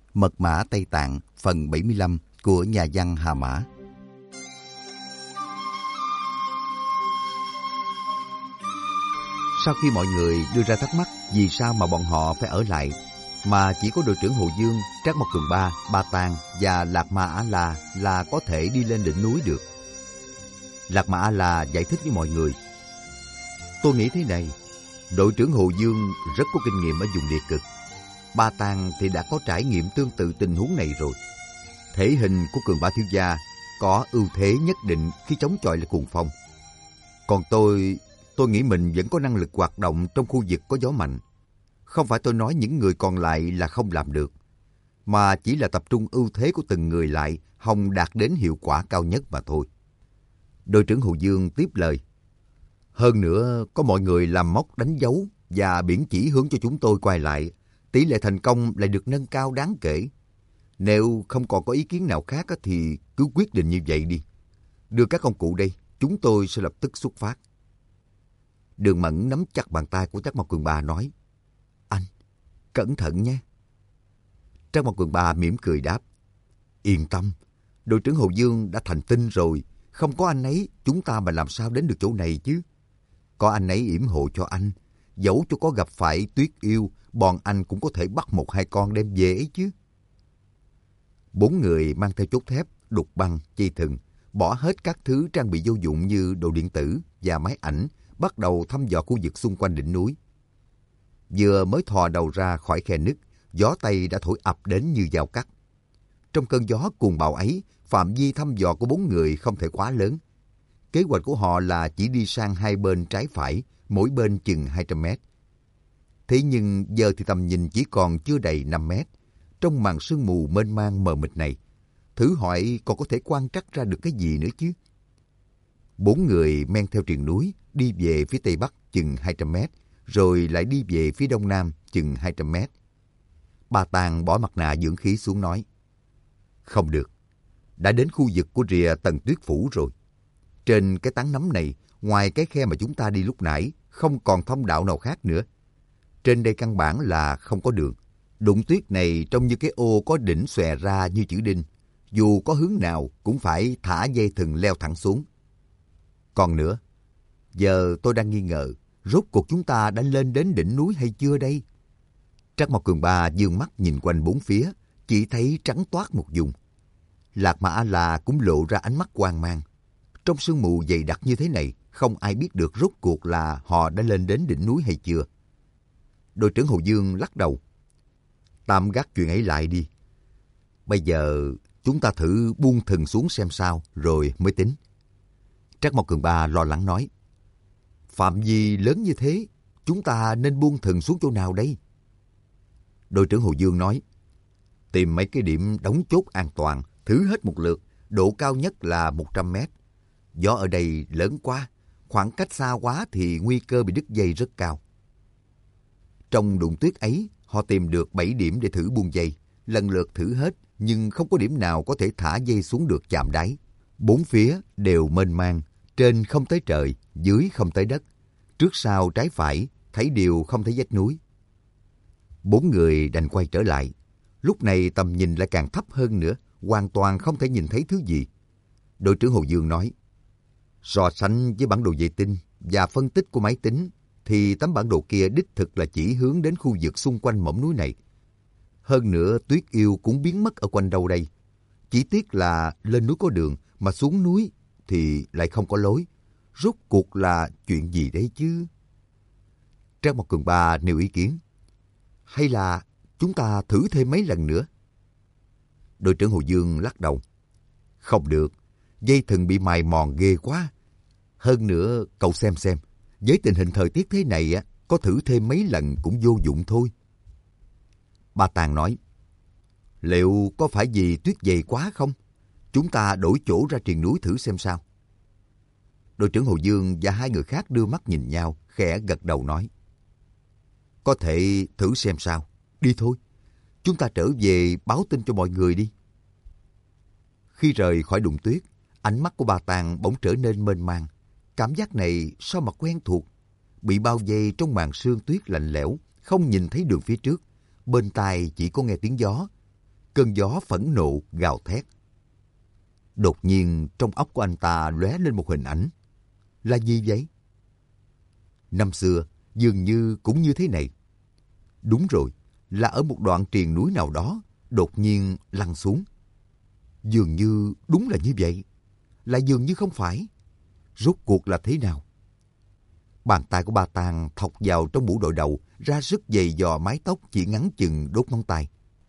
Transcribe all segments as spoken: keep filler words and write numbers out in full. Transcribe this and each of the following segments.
Mật mã Tây Tạng phần bảy mươi lăm của nhà văn Hà Mã. Sau khi mọi người đưa ra thắc mắc vì sao mà bọn họ phải ở lại, mà chỉ có đội trưởng Hồ Dương, Trác Mộc Cường Ba, Ba Tàng và Lạc Ma A La là có thể đi lên đỉnh núi được. Lạc Ma A La giải thích với mọi người: tôi nghĩ thế này, đội trưởng Hồ Dương rất có kinh nghiệm ở vùng địa cực. Ba Tàng thì đã có trải nghiệm tương tự tình huống này rồi. Thể hình của Cường Ba thiếu gia có ưu thế nhất định khi chống chọi lại cuồng phong. Còn tôi, tôi nghĩ mình vẫn có năng lực hoạt động trong khu vực có gió mạnh. Không phải tôi nói những người còn lại là không làm được, mà chỉ là tập trung ưu thế của từng người lại hòng đạt đến hiệu quả cao nhất mà thôi. Đội trưởng Hồ Dương tiếp lời: hơn nữa, có mọi người làm móc đánh dấu và biển chỉ hướng cho chúng tôi quay lại, tỷ lệ thành công lại được nâng cao đáng kể. Nếu không còn có ý kiến nào khác thì cứ quyết định như vậy đi. Đưa các công cụ đây, chúng tôi sẽ lập tức xuất phát. Đường Mẫn nắm chặt bàn tay của Trác Mộc Cường Ba nói: anh, cẩn thận nhé. Trác Mộc Cường Ba mỉm cười đáp: yên tâm, đội trưởng Hồ Dương đã thành tinh rồi. Không có anh ấy, chúng ta mà làm sao đến được chỗ này chứ. Có anh ấy yểm hộ cho anh, dẫu cho có gặp phải Tuyết Yêu, bọn anh cũng có thể bắt một hai con đem về ấy chứ. Bốn người mang theo chốt thép, đục băng, dây thừng, bỏ hết các thứ trang bị vô dụng như đồ điện tử và máy ảnh, bắt đầu thăm dò khu vực xung quanh đỉnh núi. Vừa mới thò đầu ra khỏi khe nứt, gió Tây đã thổi ập đến như dao cắt. Trong cơn gió cuồng bạo ấy, phạm vi thăm dò của bốn người không thể quá lớn. Kế hoạch của họ là chỉ đi sang hai bên trái phải, mỗi bên chừng hai trăm mét. Thế nhưng giờ thì tầm nhìn chỉ còn chưa đầy năm mét. Trong màn sương mù mênh mang mờ mịt này, thử hỏi còn có thể quan trắc ra được cái gì nữa chứ. Bốn người men theo triền núi, đi về phía tây bắc chừng hai trăm mét, rồi lại đi về phía đông nam chừng hai trăm mét. Ba Tàng bỏ mặt nạ dưỡng khí xuống nói: không được, đã đến khu vực của rìa Tần Tuyết Phủ rồi. Trên cái tán nấm này, ngoài cái khe mà chúng ta đi lúc nãy, không còn thông đạo nào khác nữa. Trên đây căn bản là không có đường. Đụng tuyết này trông như cái ô có đỉnh xòe ra như chữ đinh. Dù có hướng nào cũng phải thả dây thừng leo thẳng xuống. Còn nữa, giờ tôi đang nghi ngờ, rốt cuộc chúng ta đã lên đến đỉnh núi hay chưa đây? Trác Mộc Cường Ba dương mắt nhìn quanh bốn phía, chỉ thấy trắng toát một vùng. Lạc Ma A La cũng lộ ra ánh mắt hoang mang. Trong sương mù dày đặc như thế này, không ai biết được rốt cuộc là họ đã lên đến đỉnh núi hay chưa. Đội trưởng Hồ Dương lắc đầu: tạm gác chuyện ấy lại đi. Bây giờ chúng ta thử buông thừng xuống xem sao, rồi mới tính. Trác Mộc Cường Ba lo lắng nói: phạm vi lớn như thế, chúng ta nên buông thừng xuống chỗ nào đây? Đội trưởng Hồ Dương nói: tìm mấy cái điểm đóng chốt an toàn, thử hết một lượt, độ cao nhất là một trăm mét. Gió ở đây lớn quá, khoảng cách xa quá thì nguy cơ bị đứt dây rất cao. Trong đụng tuyết ấy, họ tìm được bảy điểm để thử buông dây, lần lượt thử hết, nhưng không có điểm nào có thể thả dây xuống được chạm đáy. Bốn phía đều mênh mang, trên không tới trời, dưới không tới đất. Trước sau trái phải, thấy đều không thấy vách núi. Bốn người đành quay trở lại. Lúc này tầm nhìn lại càng thấp hơn nữa, hoàn toàn không thể nhìn thấy thứ gì. Đội trưởng Hồ Dương nói: so sánh với bản đồ vệ tinh và phân tích của máy tính, thì tấm bản đồ kia đích thực là chỉ hướng đến khu vực xung quanh mỏm núi này. Hơn nữa, Tuyết Yêu cũng biến mất ở quanh đâu đây. Chỉ tiếc là lên núi có đường, mà xuống núi thì lại không có lối. Rốt cuộc là chuyện gì đấy chứ? Trác Mộc Cường Ba nêu ý kiến: hay là chúng ta thử thêm mấy lần nữa? Đội trưởng Hồ Dương lắc đầu: không được, dây thừng bị mài mòn ghê quá. Hơn nữa, cậu xem xem, với tình hình thời tiết thế này á, có thử thêm mấy lần cũng vô dụng thôi. Ba Tàng nói: liệu có phải vì tuyết dày quá không? Chúng ta đổi chỗ ra triền núi thử xem sao. Đội trưởng Hồ Dương và hai người khác đưa mắt nhìn nhau, khẽ gật đầu nói: có thể thử xem sao. Đi thôi, chúng ta trở về báo tin cho mọi người đi. Khi rời khỏi đụng tuyết, ánh mắt của Ba Tàng bỗng trở nên mênh mang. Cảm giác này sao mà quen thuộc. Bị bao vây trong màn sương tuyết lạnh lẽo, không nhìn thấy đường phía trước. Bên tai chỉ có nghe tiếng gió. cơn gió phẫn nộ gào thét. Đột nhiên trong óc của anh ta lóe lên một hình ảnh. Là gì vậy? Năm xưa dường như cũng như thế này. Đúng rồi, là ở một đoạn triền núi nào đó đột nhiên lăn xuống. Dường như đúng là như vậy, lại dường như không phải. Rốt cuộc là thế nào? Bàn tay của Ba Tàng thọc vào trong mũ đội đầu, ra sức giày dò mái tóc chỉ ngắn chừng đốt ngón tay.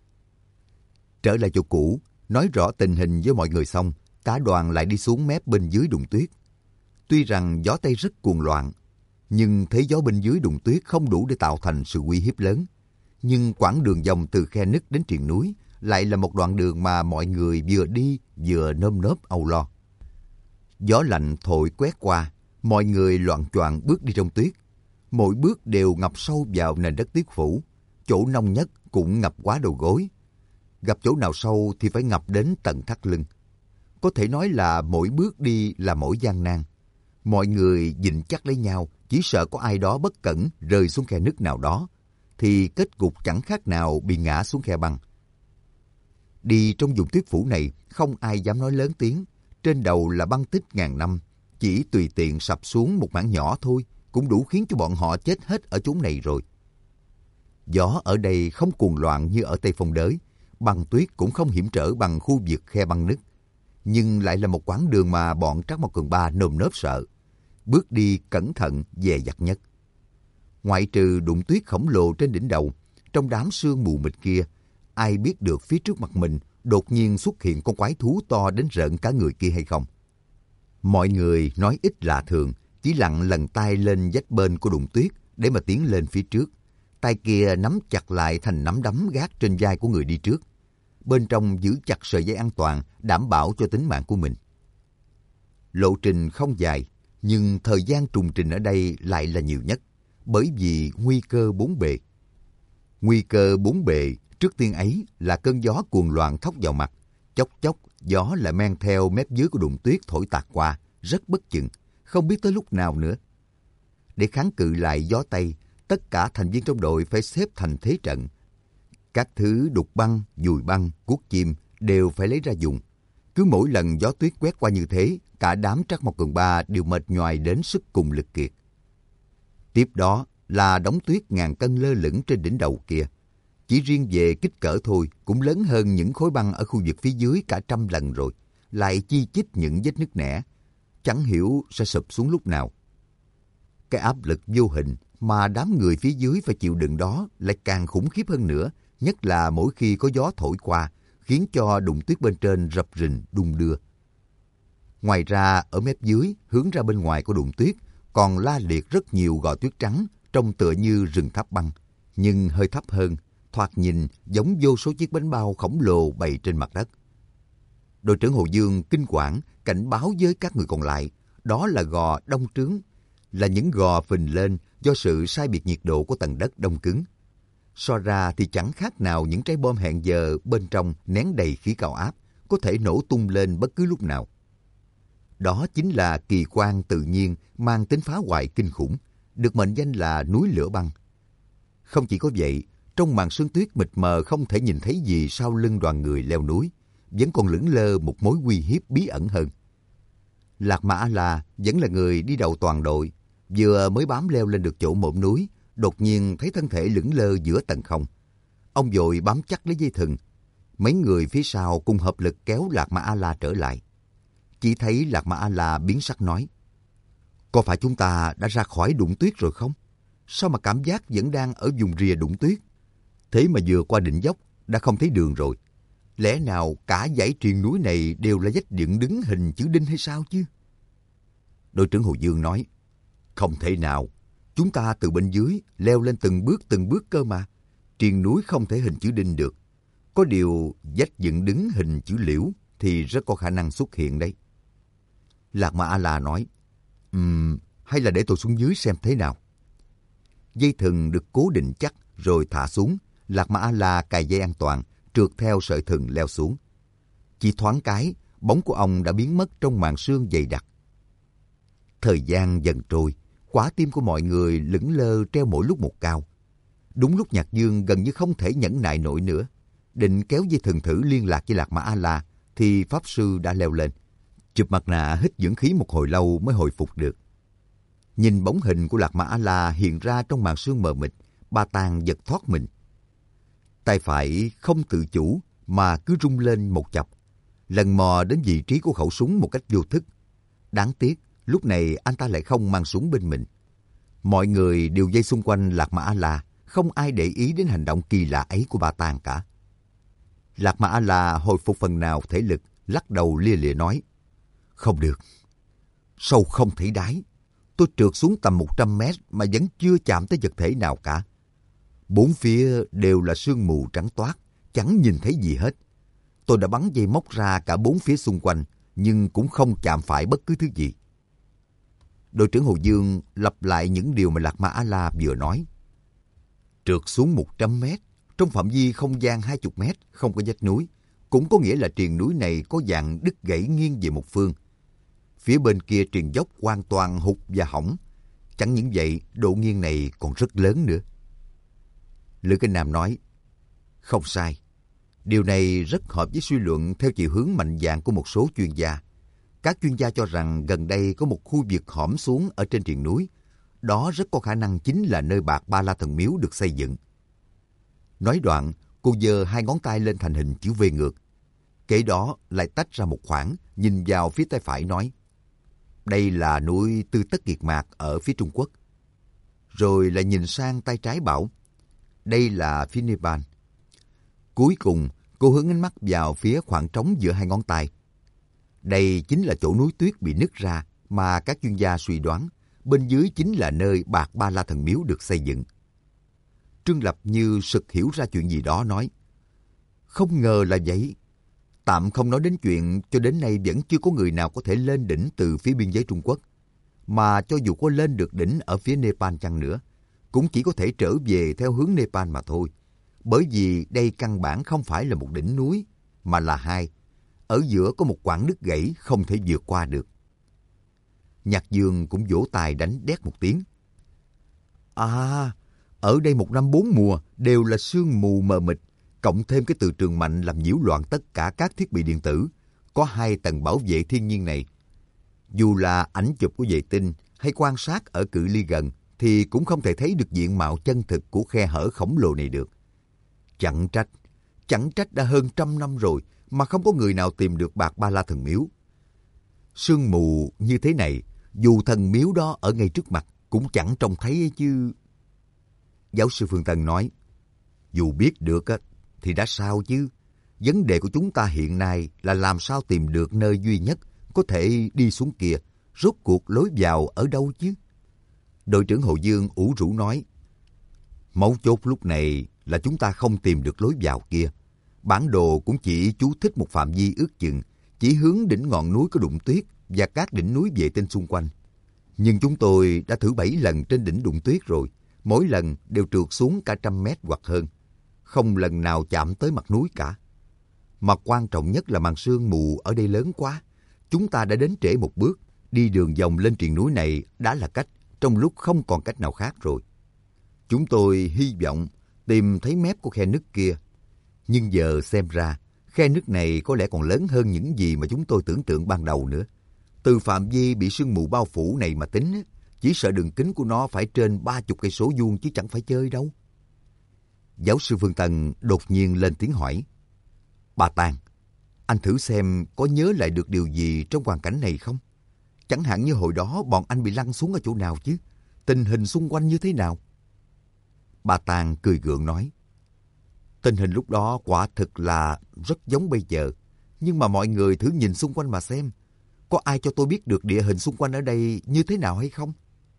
Trở lại chỗ cũ, nói rõ tình hình với mọi người xong, cả đoàn lại đi xuống mép bên dưới đụng tuyết. Tuy rằng gió Tây rất cuồng loạn, nhưng thế gió bên dưới đụng tuyết không đủ để tạo thành sự uy hiếp lớn. Nhưng quãng đường vòng từ khe nứt đến triền núi lại là một đoạn đường mà mọi người vừa đi vừa nơm nớp âu lo. Gió lạnh thổi quét qua, mọi người loạng choạng bước đi trong tuyết. Mỗi bước đều ngập sâu vào nền đất tuyết phủ, chỗ nông nhất cũng ngập quá đầu gối. Gặp chỗ nào sâu thì phải ngập đến tận thắt lưng. Có thể nói là mỗi bước đi là mỗi gian nan. Mọi người dịnh chắc lấy nhau, chỉ sợ có ai đó bất cẩn rơi xuống khe nứt nào đó, thì kết cục chẳng khác nào bị ngã xuống khe băng. Đi trong vùng tuyết phủ này, không ai dám nói lớn tiếng. Trên đầu là băng tích ngàn năm, chỉ tùy tiện sập xuống một mảng nhỏ thôi, cũng đủ khiến cho bọn họ chết hết ở chốn này rồi. Gió ở đây không cuồng loạn như ở Tây Phong Đới, băng tuyết cũng không hiểm trở bằng khu vực khe băng nứt. Nhưng lại là một quãng đường mà bọn Trác Mộc Cường Ba nơm nớp sợ. Bước đi cẩn thận, dè dặt nhất. Ngoại trừ đụng tuyết khổng lồ trên đỉnh đầu, trong đám sương mù mịt kia, ai biết được phía trước mặt mình đột nhiên xuất hiện con quái thú to đến rợn cả người kia hay không? Mọi người nói ít lạ thường, chỉ lặng lần tay lên vách bên của đụng tuyết để mà tiến lên phía trước. Tay kia nắm chặt lại thành nắm đấm gác trên vai của người đi trước. Bên trong giữ chặt sợi dây an toàn, đảm bảo cho tính mạng của mình. Lộ trình không dài, nhưng thời gian trùng trình ở đây lại là nhiều nhất, bởi vì nguy cơ bốn bề. Nguy cơ bốn bề trước tiên ấy là cơn gió cuồng loạn thốc vào mặt, chốc chốc gió lại men theo mép dưới của đụng tuyết thổi tạt qua, rất bất chừng, không biết tới lúc nào nữa. Để kháng cự lại gió Tây, tất cả thành viên trong đội phải xếp thành thế trận. Các thứ đục băng, dùi băng, cuốc chim đều phải lấy ra dùng. Cứ mỗi lần gió tuyết quét qua như thế, cả đám Trác Mộc Cường Ba đều mệt nhoài đến sức cùng lực kiệt. Tiếp đó là đống tuyết ngàn cân lơ lửng trên đỉnh đầu kia. Chỉ riêng về kích cỡ thôi cũng lớn hơn những khối băng ở khu vực phía dưới cả trăm lần rồi, lại chi chít những vết nứt nẻ, chẳng hiểu sẽ sụp xuống lúc nào. Cái áp lực vô hình mà đám người phía dưới phải chịu đựng đó lại càng khủng khiếp hơn nữa, nhất là mỗi khi có gió thổi qua, khiến cho đụng tuyết bên trên rập rình đung đưa. Ngoài ra, ở mép dưới, hướng ra bên ngoài của đụng tuyết, còn la liệt rất nhiều gò tuyết trắng, trông tựa như rừng tháp băng, nhưng hơi thấp hơn, thoạt nhìn giống vô số chiếc bánh bao khổng lồ bày trên mặt đất. Đội trưởng Hồ Dương kinh quản cảnh báo với các người còn lại, đó là gò đông trướng, là những gò phình lên do sự sai biệt nhiệt độ của tầng đất đông cứng. So ra thì chẳng khác nào những trái bom hẹn giờ bên trong nén đầy khí cao áp, có thể nổ tung lên bất cứ lúc nào. Đó chính là kỳ quan tự nhiên mang tính phá hoại kinh khủng, được mệnh danh là núi lửa băng. Không chỉ có vậy, trong màn sương tuyết mịt mờ không thể nhìn thấy gì sau lưng đoàn người leo núi, vẫn còn lững lơ một mối uy hiếp bí ẩn hơn. Lạc Ma A-la vẫn là người đi đầu toàn đội, vừa mới bám leo lên được chỗ mỏm núi, đột nhiên thấy thân thể lững lơ giữa tầng không. Ông vội bám chắc lấy dây thừng. Mấy người phía sau cùng hợp lực kéo Lạc Ma A-la trở lại. Chỉ thấy Lạc Ma A-la biến sắc nói: "Có phải chúng ta đã ra khỏi đụng tuyết rồi không? Sao mà cảm giác vẫn đang ở vùng rìa đụng tuyết? Thế mà vừa qua đỉnh dốc đã không thấy đường rồi. Lẽ nào cả dãy triền núi này đều là vách dựng đứng hình chữ đinh hay sao chứ?" Đội trưởng Hồ Dương nói: "Không thể nào. Chúng ta từ bên dưới leo lên từng bước từng bước cơ mà. Triền núi không thể hình chữ đinh được. Có điều vách dựng đứng hình chữ liễu thì rất có khả năng xuất hiện đấy." Lạc Ma A-la nói: Ừm, hay là để tôi xuống dưới xem thế nào. Dây thừng được cố định chắc rồi thả xuống. Lạc Ma A-la cài dây an toàn, trượt theo sợi thừng leo xuống. Chỉ thoáng cái, bóng của ông đã biến mất trong màn sương dày đặc. Thời gian dần trôi, quả tim của mọi người lững lơ treo mỗi lúc một cao. Đúng lúc Nhạc Dương gần như không thể nhẫn nại nổi nữa, định kéo dây thừng thử liên lạc với Lạc Ma A-la, thì Pháp Sư đã leo lên. Chụp mặt nạ hít dưỡng khí một hồi lâu mới hồi phục được. Nhìn bóng hình của Lạc Ma A-la hiện ra trong màn sương mờ mịt, Ba Tàng giật thoát mình. Tay phải không tự chủ mà cứ rung lên một chập, lần mò đến vị trí của khẩu súng một cách vô thức. Đáng tiếc, lúc này anh ta lại không mang súng bên mình. Mọi người đều vây xung quanh Lạc Ma A-la, không ai để ý đến hành động kỳ lạ ấy của Ba Tàng cả. Lạc Ma A-la hồi phục phần nào thể lực, lắc đầu lia lịa nói: Không được, sâu không thể đáy. Tôi trượt xuống tầm một trăm mét mà vẫn chưa chạm tới vật thể nào cả. Bốn phía đều là sương mù trắng toát, chẳng nhìn thấy gì hết. Tôi đã bắn dây móc ra cả bốn phía xung quanh, nhưng cũng không chạm phải bất cứ thứ gì. Đội trưởng Hồ Dương lặp lại những điều mà Lạc Ma A-la vừa nói. Trượt xuống một trăm mét, trong phạm vi không gian hai mươi mét, không có vách núi, cũng có nghĩa là triền núi này có dạng đứt gãy nghiêng về một phương. Phía bên kia triền dốc hoàn toàn hụt và hỏng. Chẳng những vậy, độ nghiêng này còn rất lớn nữa. Lữ Kinh Nam nói: Không sai. Điều này rất hợp với suy luận theo chiều hướng mạnh dạn của một số chuyên gia. Các chuyên gia cho rằng gần đây có một khu vực hõm xuống ở trên triền núi. Đó rất có khả năng chính là nơi Bạc Ba La Thần Miếu được xây dựng. Nói đoạn, cô giơ hai ngón tay lên thành hình chữ V ngược. Kế đó lại tách ra một khoảng, nhìn vào phía tay phải nói: Đây là núi Tư Tất Kiệt Mạc ở phía Trung Quốc. Rồi lại nhìn sang tay trái bảo: Đây là phía Nepal. Cuối cùng, cô hướng ánh mắt vào phía khoảng trống giữa hai ngón tay. Đây chính là chỗ núi tuyết bị nứt ra mà các chuyên gia suy đoán bên dưới chính là nơi Bạc Ba La Thần Miếu được xây dựng. Trương Lập như sực hiểu ra chuyện gì đó nói: Không ngờ là vậy. Tạm không nói đến chuyện cho đến nay vẫn chưa có người nào có thể lên đỉnh từ phía biên giới Trung Quốc. Mà cho dù có lên được đỉnh ở phía Nepal chăng nữa, cũng chỉ có thể trở về theo hướng Nepal mà thôi. Bởi vì đây căn bản không phải là một đỉnh núi, mà là hai. Ở giữa có một quãng nứt gãy không thể vượt qua được. Nhạc Dương cũng vỗ tay đánh đét một tiếng. À, ở đây một năm bốn mùa đều là sương mù mờ mịt, cộng thêm cái từ trường mạnh làm nhiễu loạn tất cả các thiết bị điện tử. Có hai tầng bảo vệ thiên nhiên này. Dù là ảnh chụp của vệ tinh hay quan sát ở cự ly gần thì cũng không thể thấy được diện mạo chân thực của khe hở khổng lồ này được. Chẳng trách, chẳng trách đã hơn trăm năm rồi mà không có người nào tìm được Bạc Ba La Thần Miếu. Sương mù như thế này, dù thần miếu đó ở ngay trước mặt cũng chẳng trông thấy chứ. Giáo sư Phương Tân nói: Dù biết được thì đã sao chứ. Vấn đề của chúng ta hiện nay là làm sao tìm được nơi duy nhất có thể đi xuống kia. Rốt cuộc lối vào ở đâu chứ? Đội trưởng Hồ Dương ủ rũ nói: Mấu chốt lúc này là chúng ta không tìm được lối vào kia. Bản đồ cũng chỉ chú thích một phạm vi ước chừng, chỉ hướng đỉnh ngọn núi có đụng tuyết và các đỉnh núi vệ tinh xung quanh. Nhưng chúng tôi đã thử bảy lần trên đỉnh đụng tuyết rồi, mỗi lần đều trượt xuống cả trăm mét hoặc hơn. Không lần nào chạm tới mặt núi cả. Mà quan trọng nhất là màn sương mù ở đây lớn quá. Chúng ta đã đến trễ một bước, đi đường vòng lên triền núi này đã là cách, trong lúc không còn cách nào khác rồi. Chúng tôi hy vọng tìm thấy mép của khe nứt kia. Nhưng giờ xem ra, khe nứt này có lẽ còn lớn hơn những gì mà chúng tôi tưởng tượng ban đầu nữa. Từ phạm vi bị sương mù bao phủ này mà tính, chỉ sợ đường kính của nó phải trên ba chục cây số vuông chứ chẳng phải chơi đâu. Giáo sư Phương Tân đột nhiên lên tiếng hỏi: Bà Tàng, anh thử xem có nhớ lại được điều gì trong hoàn cảnh này không? Chẳng hạn như hồi đó bọn anh bị lăn xuống ở chỗ nào chứ? Tình hình xung quanh như thế nào? Bà Tàng cười gượng nói: Tình hình lúc đó quả thực là rất giống bây giờ. Nhưng mà mọi người thử nhìn xung quanh mà xem. Có ai cho tôi biết được địa hình xung quanh ở đây như thế nào hay không?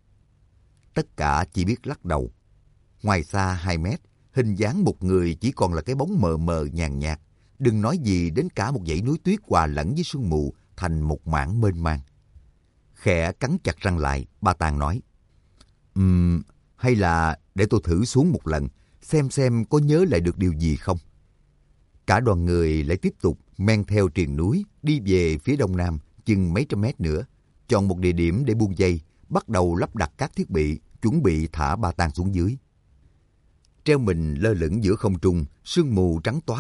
Tất cả chỉ biết lắc đầu. Ngoài xa hai mét, hình dáng một người chỉ còn là cái bóng mờ mờ nhàn nhạt. Đừng nói gì đến cả một dãy núi tuyết hòa lẫn với sương mù thành một mảng mênh mang. Khẽ cắn chặt răng lại, bà Tàng nói: Ừm, hay là để tôi thử xuống một lần, xem xem có nhớ lại được điều gì không. Cả đoàn người lại tiếp tục men theo triền núi, đi về phía đông nam, chừng mấy trăm mét nữa, chọn một địa điểm để buông dây, bắt đầu lắp đặt các thiết bị, chuẩn bị thả Ba Tàng xuống dưới. Treo mình lơ lửng giữa không trung, sương mù trắng toát,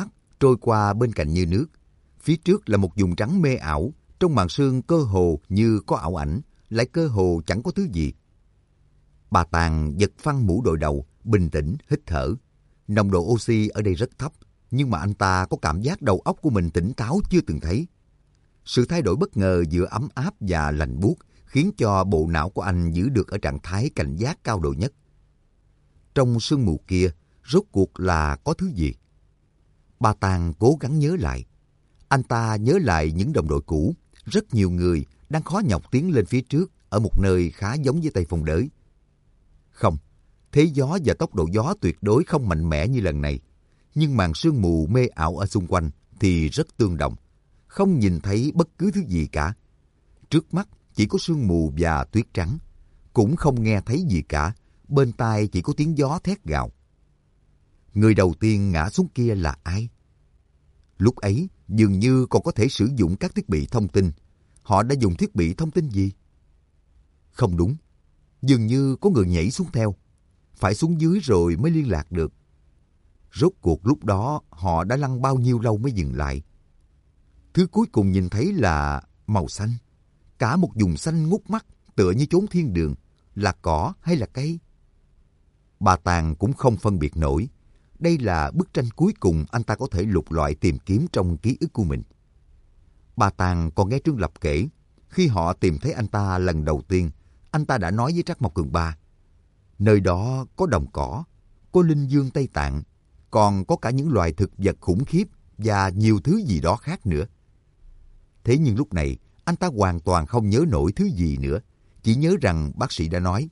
trôi qua bên cạnh như nước. Phía trước là một vùng trắng mê ảo, trong màn sương cơ hồ như có ảo ảnh, lại cơ hồ chẳng có thứ gì. Bà Tàng giật phăng mũ đội đầu, bình tĩnh hít thở. Nồng độ oxy ở đây rất thấp, nhưng mà anh ta có cảm giác đầu óc của mình tỉnh táo chưa từng thấy. Sự thay đổi bất ngờ giữa ấm áp và lạnh buốt khiến cho bộ não của anh giữ được ở trạng thái cảnh giác cao độ nhất. Trong sương mù kia, rốt cuộc là có thứ gì? Bà Tàng cố gắng nhớ lại. Anh ta nhớ lại những đồng đội cũ, rất nhiều người đang khó nhọc tiến lên phía trước ở một nơi khá giống với Tây Phong Đới. Không, thế gió và tốc độ gió tuyệt đối không mạnh mẽ như lần này. Nhưng màn sương mù mê ảo ở xung quanh thì rất tương đồng. Không nhìn thấy bất cứ thứ gì cả. Trước mắt chỉ có sương mù và tuyết trắng. Cũng không nghe thấy gì cả. Bên tai chỉ có tiếng gió thét gào. Người đầu tiên ngã xuống kia là ai? Lúc ấy dường như còn có thể sử dụng các thiết bị thông tin. Họ đã dùng thiết bị thông tin gì? Không đúng. Dường như có người nhảy xuống theo. Phải xuống dưới rồi mới liên lạc được. Rốt cuộc lúc đó họ đã lăn bao nhiêu lâu mới dừng lại. Thứ cuối cùng nhìn thấy là màu xanh. Cả một vùng xanh ngút mắt tựa như chốn thiên đường. Là cỏ hay là cây? Bà Tàng cũng không phân biệt nổi. Đây là bức tranh cuối cùng anh ta có thể lục lọi tìm kiếm trong ký ức của mình. Bà Tàng còn nghe Trương Lập kể, khi họ tìm thấy anh ta lần đầu tiên, anh ta đã nói với Trác Mộc Cường Ba, nơi đó có đồng cỏ, có linh dương Tây Tạng, còn có cả những loài thực vật khủng khiếp và nhiều thứ gì đó khác nữa. Thế nhưng lúc này, anh ta hoàn toàn không nhớ nổi thứ gì nữa, chỉ nhớ rằng bác sĩ đã nói.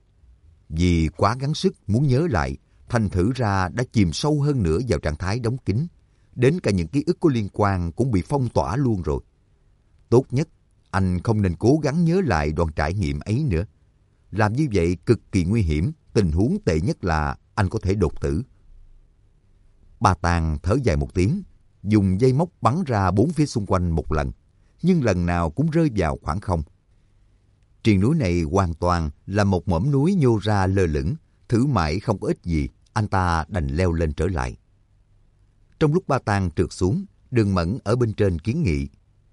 Vì quá gắng sức muốn nhớ lại, thành thử ra đã chìm sâu hơn nữa vào trạng thái đóng kín. Đến cả những ký ức có liên quan cũng bị phong tỏa luôn rồi. Tốt nhất, anh không nên cố gắng nhớ lại đoạn trải nghiệm ấy nữa. Làm như vậy cực kỳ nguy hiểm, tình huống tệ nhất là anh có thể đột tử. Bà Tàng thở dài một tiếng, dùng dây móc bắn ra bốn phía xung quanh một lần, nhưng lần nào cũng rơi vào khoảng không. Triền núi này hoàn toàn là một mỏm núi nhô ra lơ lửng, thử mãi không có ích gì, anh ta đành leo lên trở lại. Trong lúc Ba Tàng trượt xuống, Đường Mẫn ở bên trên kiến nghị.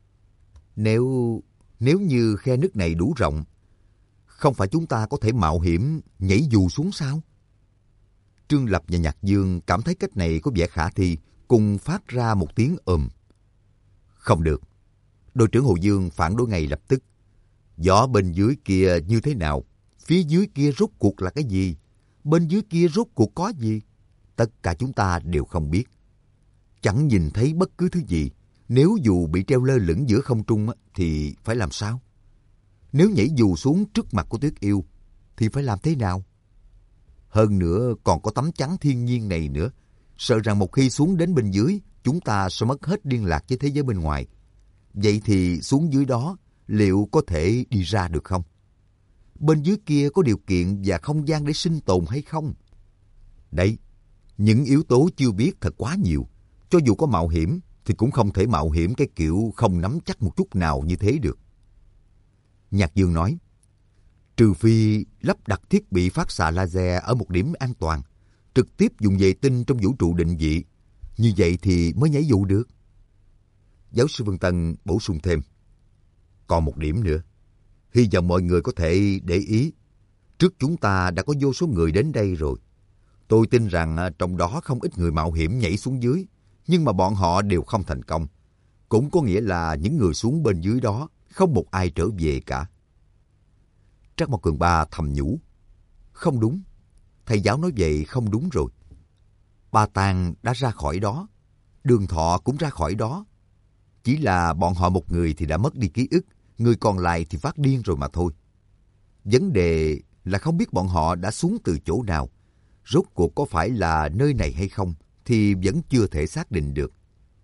Nếu, nếu như khe nước này đủ rộng, không phải chúng ta có thể mạo hiểm nhảy dù xuống sao? Trương Lập và Nhạc Dương cảm thấy cách này có vẻ khả thi, cùng phát ra một tiếng ầm. Không được. Đội trưởng Hồ Dương phản đối ngay lập tức. Gió bên dưới kia như thế nào? Phía dưới kia rốt cuộc là cái gì? Bên dưới kia rốt cuộc có gì? Tất cả chúng ta đều không biết. Chẳng nhìn thấy bất cứ thứ gì. Nếu dù bị treo lơ lửng giữa không trung thì phải làm sao? Nếu nhảy dù xuống trước mặt của Tuyết Yêu thì phải làm thế nào? Hơn nữa còn có tấm chắn thiên nhiên này nữa. Sợ rằng một khi xuống đến bên dưới, chúng ta sẽ mất hết liên lạc với thế giới bên ngoài. Vậy thì xuống dưới đó, liệu có thể đi ra được không? Bên dưới kia có điều kiện và không gian để sinh tồn hay không? Đấy, những yếu tố chưa biết thật quá nhiều. Cho dù có mạo hiểm, thì cũng không thể mạo hiểm cái kiểu không nắm chắc một chút nào như thế được. Nhạc Dương nói, trừ phi lắp đặt thiết bị phát xạ laser ở một điểm an toàn, trực tiếp dùng vệ tinh trong vũ trụ định vị, như vậy thì mới nhảy dù được. Giáo sư Vân Tân bổ sung thêm, còn một điểm nữa, hy vọng mọi người có thể để ý. Trước chúng ta đã có vô số người đến đây rồi. Tôi tin rằng trong đó không ít người mạo hiểm nhảy xuống dưới, nhưng mà bọn họ đều không thành công. Cũng có nghĩa là những người xuống bên dưới đó không một ai trở về cả. Trác Mộc Cường Ba thầm nhủ, không đúng, thầy giáo nói vậy không đúng rồi. Ba Tàng đã ra khỏi đó, Đường Thọ cũng ra khỏi đó. Chỉ là bọn họ một người thì đã mất đi ký ức, người còn lại thì phát điên rồi mà thôi. Vấn đề là không biết bọn họ đã xuống từ chỗ nào, rốt cuộc có phải là nơi này hay không thì vẫn chưa thể xác định được.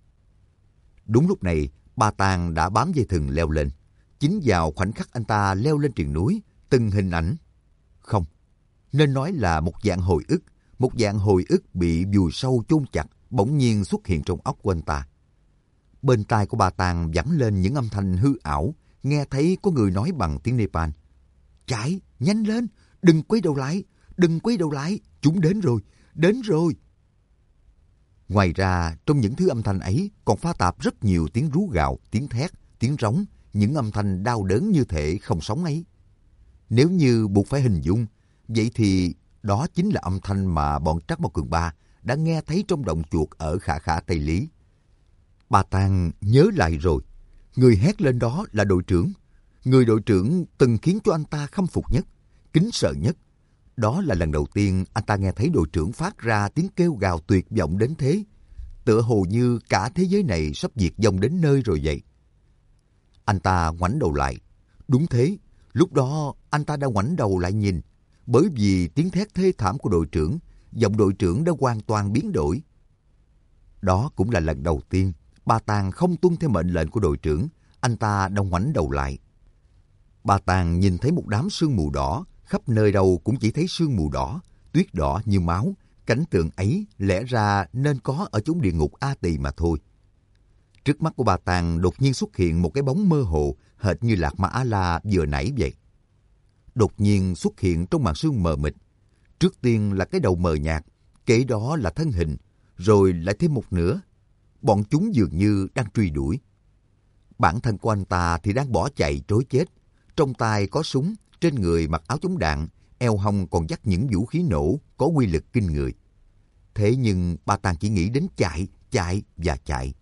Đúng lúc này, Ba Tàng đã bám dây thừng leo lên. Chính vào khoảnh khắc anh ta leo lên triền núi, từng hình ảnh, không, nên nói là một dạng hồi ức, một dạng hồi ức bị vùi sâu chôn chặt, bỗng nhiên xuất hiện trong óc của anh ta. Bên tai của Ba Tàng vẳng lên những âm thanh hư ảo, nghe thấy có người nói bằng tiếng Nepal. Chạy, nhanh lên, đừng quay đầu lại, đừng quay đầu lại, chúng đến rồi, đến rồi. Ngoài ra, trong những thứ âm thanh ấy còn pha tạp rất nhiều tiếng rú gào, tiếng thét, tiếng rống, những âm thanh đau đớn như thể không sống ấy. Nếu như buộc phải hình dung, vậy thì đó chính là âm thanh mà bọn Trắc Mao Cường Ba đã nghe thấy trong động chuột ở Khả Khả Tây Lý. Ba Tang nhớ lại rồi, người hét lên đó là đội trưởng. Người đội trưởng từng khiến cho anh ta khâm phục nhất, kính sợ nhất. Đó là lần đầu tiên anh ta nghe thấy đội trưởng phát ra tiếng kêu gào tuyệt vọng đến thế. Tựa hồ như cả thế giới này sắp diệt vong đến nơi rồi vậy. Anh ta ngoảnh đầu lại. Đúng thế, lúc đó anh ta đã ngoảnh đầu lại nhìn. Bởi vì tiếng thét thê thảm của đội trưởng, giọng đội trưởng đã hoàn toàn biến đổi. Đó cũng là lần đầu tiên Ba Tang không tuân theo mệnh lệnh của đội trưởng. Anh ta đã ngoảnh đầu lại. Ba Tang nhìn thấy một đám sương mù đỏ, khắp nơi đâu cũng chỉ thấy sương mù đỏ, tuyết đỏ như máu. Cảnh tượng ấy lẽ ra nên có ở chốn địa ngục A Tỳ mà thôi. Trước mắt của Ba Tang đột nhiên xuất hiện một cái bóng mơ hồ, hệt như Lạc Ma A-la vừa nãy vậy. Đột nhiên xuất hiện trong màn sương mờ mịt. Trước tiên là cái đầu mờ nhạt, kế đó là thân hình, rồi lại thêm một nửa. Bọn chúng dường như đang truy đuổi. Bản thân của anh ta thì đang bỏ chạy trối chết. Trong tay có súng, trên người mặc áo chống đạn, eo hông còn dắt những vũ khí nổ có uy lực kinh người. Thế nhưng Ba Tang chỉ nghĩ đến chạy, chạy và chạy.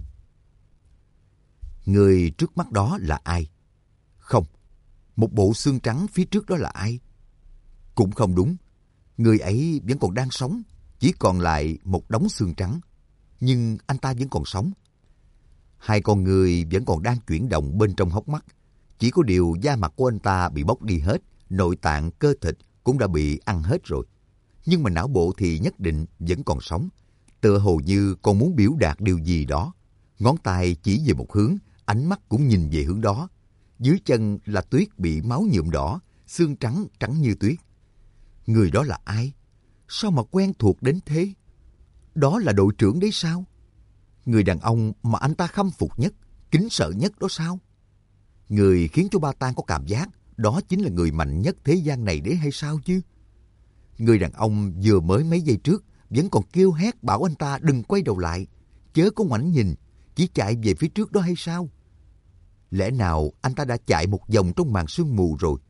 Người trước mắt đó là ai? Không. Một bộ xương trắng phía trước đó là ai? Cũng không đúng. Người ấy vẫn còn đang sống, chỉ còn lại một đống xương trắng. Nhưng anh ta vẫn còn sống. Hai con người vẫn còn đang chuyển động bên trong hốc mắt. Chỉ có điều da mặt của anh ta bị bóc đi hết, nội tạng cơ thịt cũng đã bị ăn hết rồi. Nhưng mà não bộ thì nhất định vẫn còn sống. Tựa hồ như còn muốn biểu đạt điều gì đó. Ngón tay chỉ về một hướng, ánh mắt cũng nhìn về hướng đó. Dưới chân là tuyết bị máu nhuộm đỏ, xương trắng trắng như tuyết. Người đó là ai? Sao mà quen thuộc đến thế? Đó là đội trưởng đấy sao? Người đàn ông mà anh ta khâm phục nhất, kính sợ nhất đó sao? Người khiến cho Ba Tang có cảm giác đó chính là người mạnh nhất thế gian này đấy hay sao chứ? Người đàn ông vừa mới mấy giây trước vẫn còn kêu hét bảo anh ta đừng quay đầu lại, chớ có ngoảnh nhìn, chỉ chạy về phía trước đó hay sao? Lẽ nào anh ta đã chạy một vòng trong màn sương mù rồi?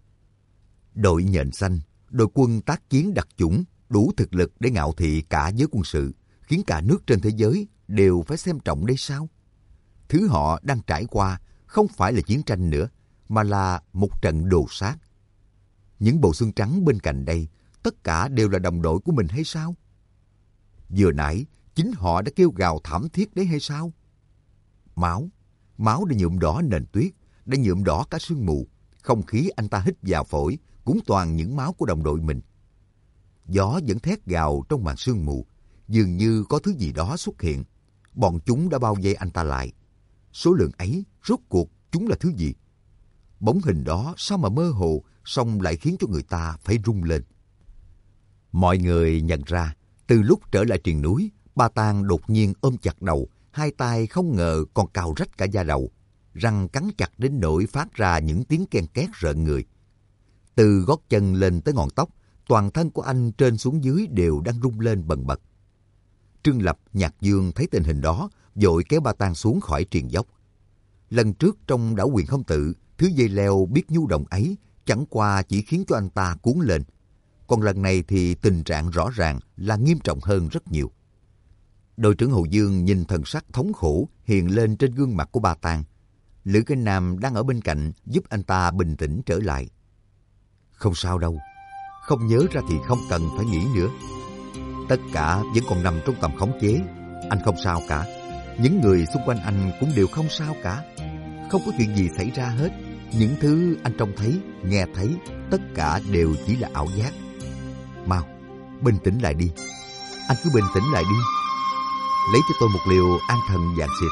Đội nhện xanh, đội quân tác chiến đặc chủng, đủ thực lực để ngạo thị cả giới quân sự, khiến cả nước trên thế giới đều phải xem trọng đây sao? Thứ họ đang trải qua không phải là chiến tranh nữa, mà là một trận đồ sát. Những bộ xương trắng bên cạnh đây, tất cả đều là đồng đội của mình hay sao? Vừa nãy, chính họ đã kêu gào thảm thiết đấy hay sao? Máu, máu đã nhuộm đỏ nền tuyết, đã nhuộm đỏ cả sương mù. Không khí anh ta hít vào phổi cũng toàn những máu của đồng đội mình. Gió vẫn thét gào trong màn sương mù, dường như có thứ gì đó xuất hiện. Bọn chúng đã bao vây anh ta lại. Số lượng ấy, rốt cuộc chúng là thứ gì? Bóng hình đó sao mà mơ hồ, song lại khiến cho người ta phải rung lên. Mọi người nhận ra, từ lúc trở lại triền núi, Ba Tang đột nhiên ôm chặt đầu, hai tay không ngờ còn cào rách cả da đầu, răng cắn chặt đến nỗi phát ra những tiếng ken két rợn người. Từ gót chân lên tới ngọn tóc, toàn thân của anh trên xuống dưới đều đang rung lên bần bật. Trương Lập, Nhạc Dương thấy tình hình đó, vội kéo Ba Tang xuống khỏi triền dốc. Lần trước trong đảo Quyền Không Tự, thứ dây leo biết nhu động ấy chẳng qua chỉ khiến cho anh ta cuốn lên. Còn lần này thì tình trạng rõ ràng là nghiêm trọng hơn rất nhiều. Đội trưởng Hồ Dương nhìn thần sắc thống khổ hiện lên trên gương mặt của Ba Tang. Lữ Kinh Nam đang ở bên cạnh giúp anh ta bình tĩnh trở lại. Không sao đâu, không nhớ ra thì không cần phải nghĩ nữa. Tất cả vẫn còn nằm trong tầm khống chế. Anh không sao cả. Những người xung quanh anh cũng đều không sao cả. Không có chuyện gì xảy ra hết. Những thứ anh trông thấy, nghe thấy, tất cả đều chỉ là ảo giác. Mau, bình tĩnh lại đi. Anh cứ bình tĩnh lại đi. Lấy cho tôi một liều an thần vàng xịt.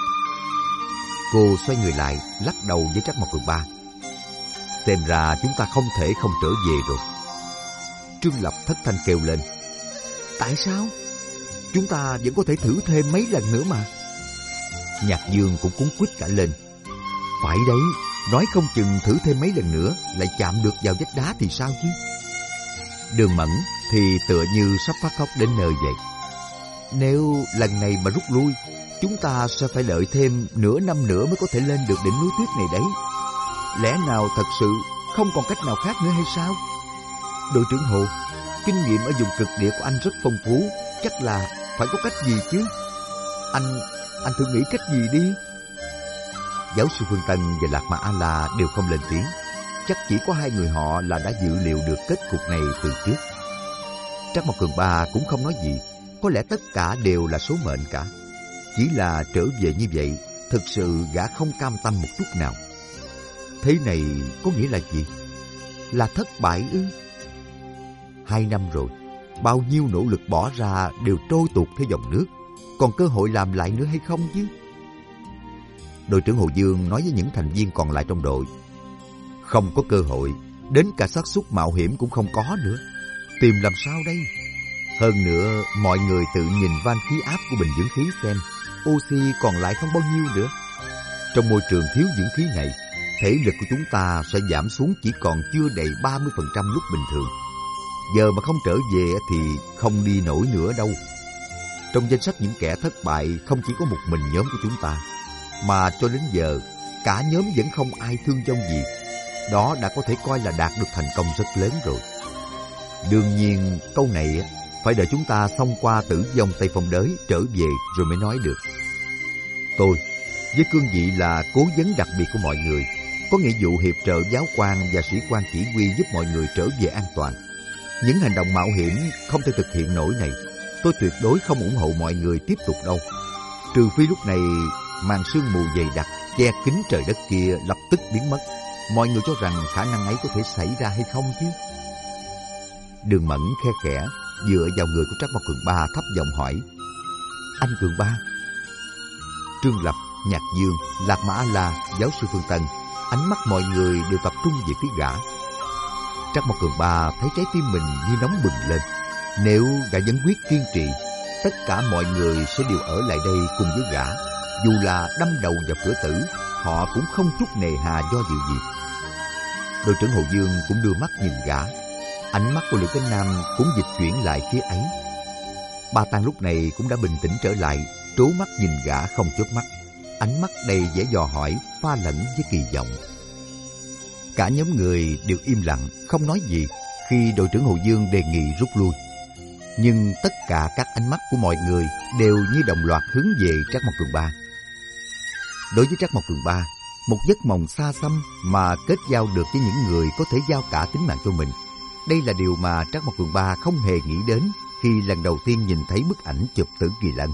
Cô xoay người lại, lắc đầu với Trắc Mộc Cường Ba. Xem ra chúng ta không thể không trở về rồi. Trương Lập thất thanh kêu lên. Tại sao? Chúng ta vẫn có thể thử thêm mấy lần nữa mà. Nhạc Dương cũng cuống quýt cả lên. Phải đấy, nói không chừng thử thêm mấy lần nữa lại chạm được vào vách đá thì sao chứ? Đường Mẫn thì tựa như sắp phát khóc đến nơi vậy. Nếu lần này mà rút lui, chúng ta sẽ phải đợi thêm nửa năm nữa mới có thể lên được đỉnh núi tuyết này đấy. Lẽ nào thật sự không còn cách nào khác nữa hay sao? Đội trưởng Hồ, kinh nghiệm ở vùng cực địa của anh rất phong phú, chắc là phải có cách gì chứ. Anh, anh thử nghĩ cách gì đi. Giáo sư Phương Tân và Lạc Ma A-la đều không lên tiếng. Chắc chỉ có hai người họ là đã dự liệu được kết cục này từ trước. Trác Mộc Cường Ba cũng không nói gì. Có lẽ tất cả đều là số mệnh cả. Chỉ là trở về như vậy, thực sự gã không cam tâm một chút nào. Thế này có nghĩa là gì? Là thất bại ư? Hai năm rồi, bao nhiêu nỗ lực bỏ ra đều trôi tuột theo dòng nước. Còn cơ hội làm lại nữa hay không chứ? Đội trưởng Hồ Dương nói với những thành viên còn lại trong đội. Không có cơ hội, đến cả xác suất mạo hiểm cũng không có nữa. Tìm làm sao đây? Hơn nữa, mọi người tự nhìn van khí áp của bình dưỡng khí xem, oxy còn lại không bao nhiêu nữa. Trong môi trường thiếu dưỡng khí này, thể lực của chúng ta sẽ giảm xuống chỉ còn chưa đầy ba mươi phần trăm lúc bình thường. Giờ mà không trở về thì không đi nổi nữa đâu. Trong danh sách những kẻ thất bại không chỉ có một mình nhóm của chúng ta, mà cho đến giờ cả nhóm vẫn không ai thương vong gì. Đó đã có thể coi là đạt được thành công rất lớn rồi. Đương nhiên câu này phải đợi chúng ta xông qua tử vong Tây Phong Đới trở về rồi mới nói được. Tôi với cương vị là cố vấn đặc biệt của mọi người, có nghĩa vụ hiệp trợ giáo quan và sĩ quan chỉ huy giúp mọi người trở về an toàn. Những hành động mạo hiểm không thể thực hiện nổi này, tôi tuyệt đối không ủng hộ mọi người tiếp tục đâu. Trừ phi lúc này màn sương mù dày đặc che kín trời đất kia lập tức biến mất. Mọi người cho rằng khả năng ấy có thể xảy ra hay không chứ? Đường Mẫn khe khẽ dựa vào người của Trác Mộc Cường Ba thấp giọng hỏi. Anh Cường Ba. Trương Lập, Nhạc Dương, Lạc Ma A-la, giáo sư Phương Tân, ánh mắt mọi người đều tập trung về phía gã. Trác Mộc Cường Ba thấy trái tim mình như nóng bừng lên. Nếu gã vẫn quyết kiên trì, tất cả mọi người sẽ đều ở lại đây cùng với gã. Dù là đâm đầu vào cửa tử, họ cũng không chút nề hà do dự gì. Đội trưởng Hồ Dương cũng đưa mắt nhìn gã. Ánh mắt của Lữ Cánh Nam cũng dịch chuyển lại phía ấy. Ba Tang lúc này cũng đã bình tĩnh trở lại, trố mắt nhìn gã không chớp mắt. Ánh mắt đầy vẻ dò hỏi, pha lẫn với kỳ vọng. Cả nhóm người đều im lặng, không nói gì khi đội trưởng Hồ Dương đề nghị rút lui. Nhưng tất cả các ánh mắt của mọi người đều như đồng loạt hướng về Trác Mộc Cường Ba. Đối với Trác Mộc Cường Ba, một giấc mộng xa xăm mà kết giao được với những người có thể giao cả tính mạng cho mình. Đây là điều mà Trác Mộc Cường Ba không hề nghĩ đến khi lần đầu tiên nhìn thấy bức ảnh chụp Tử Kỳ Lân.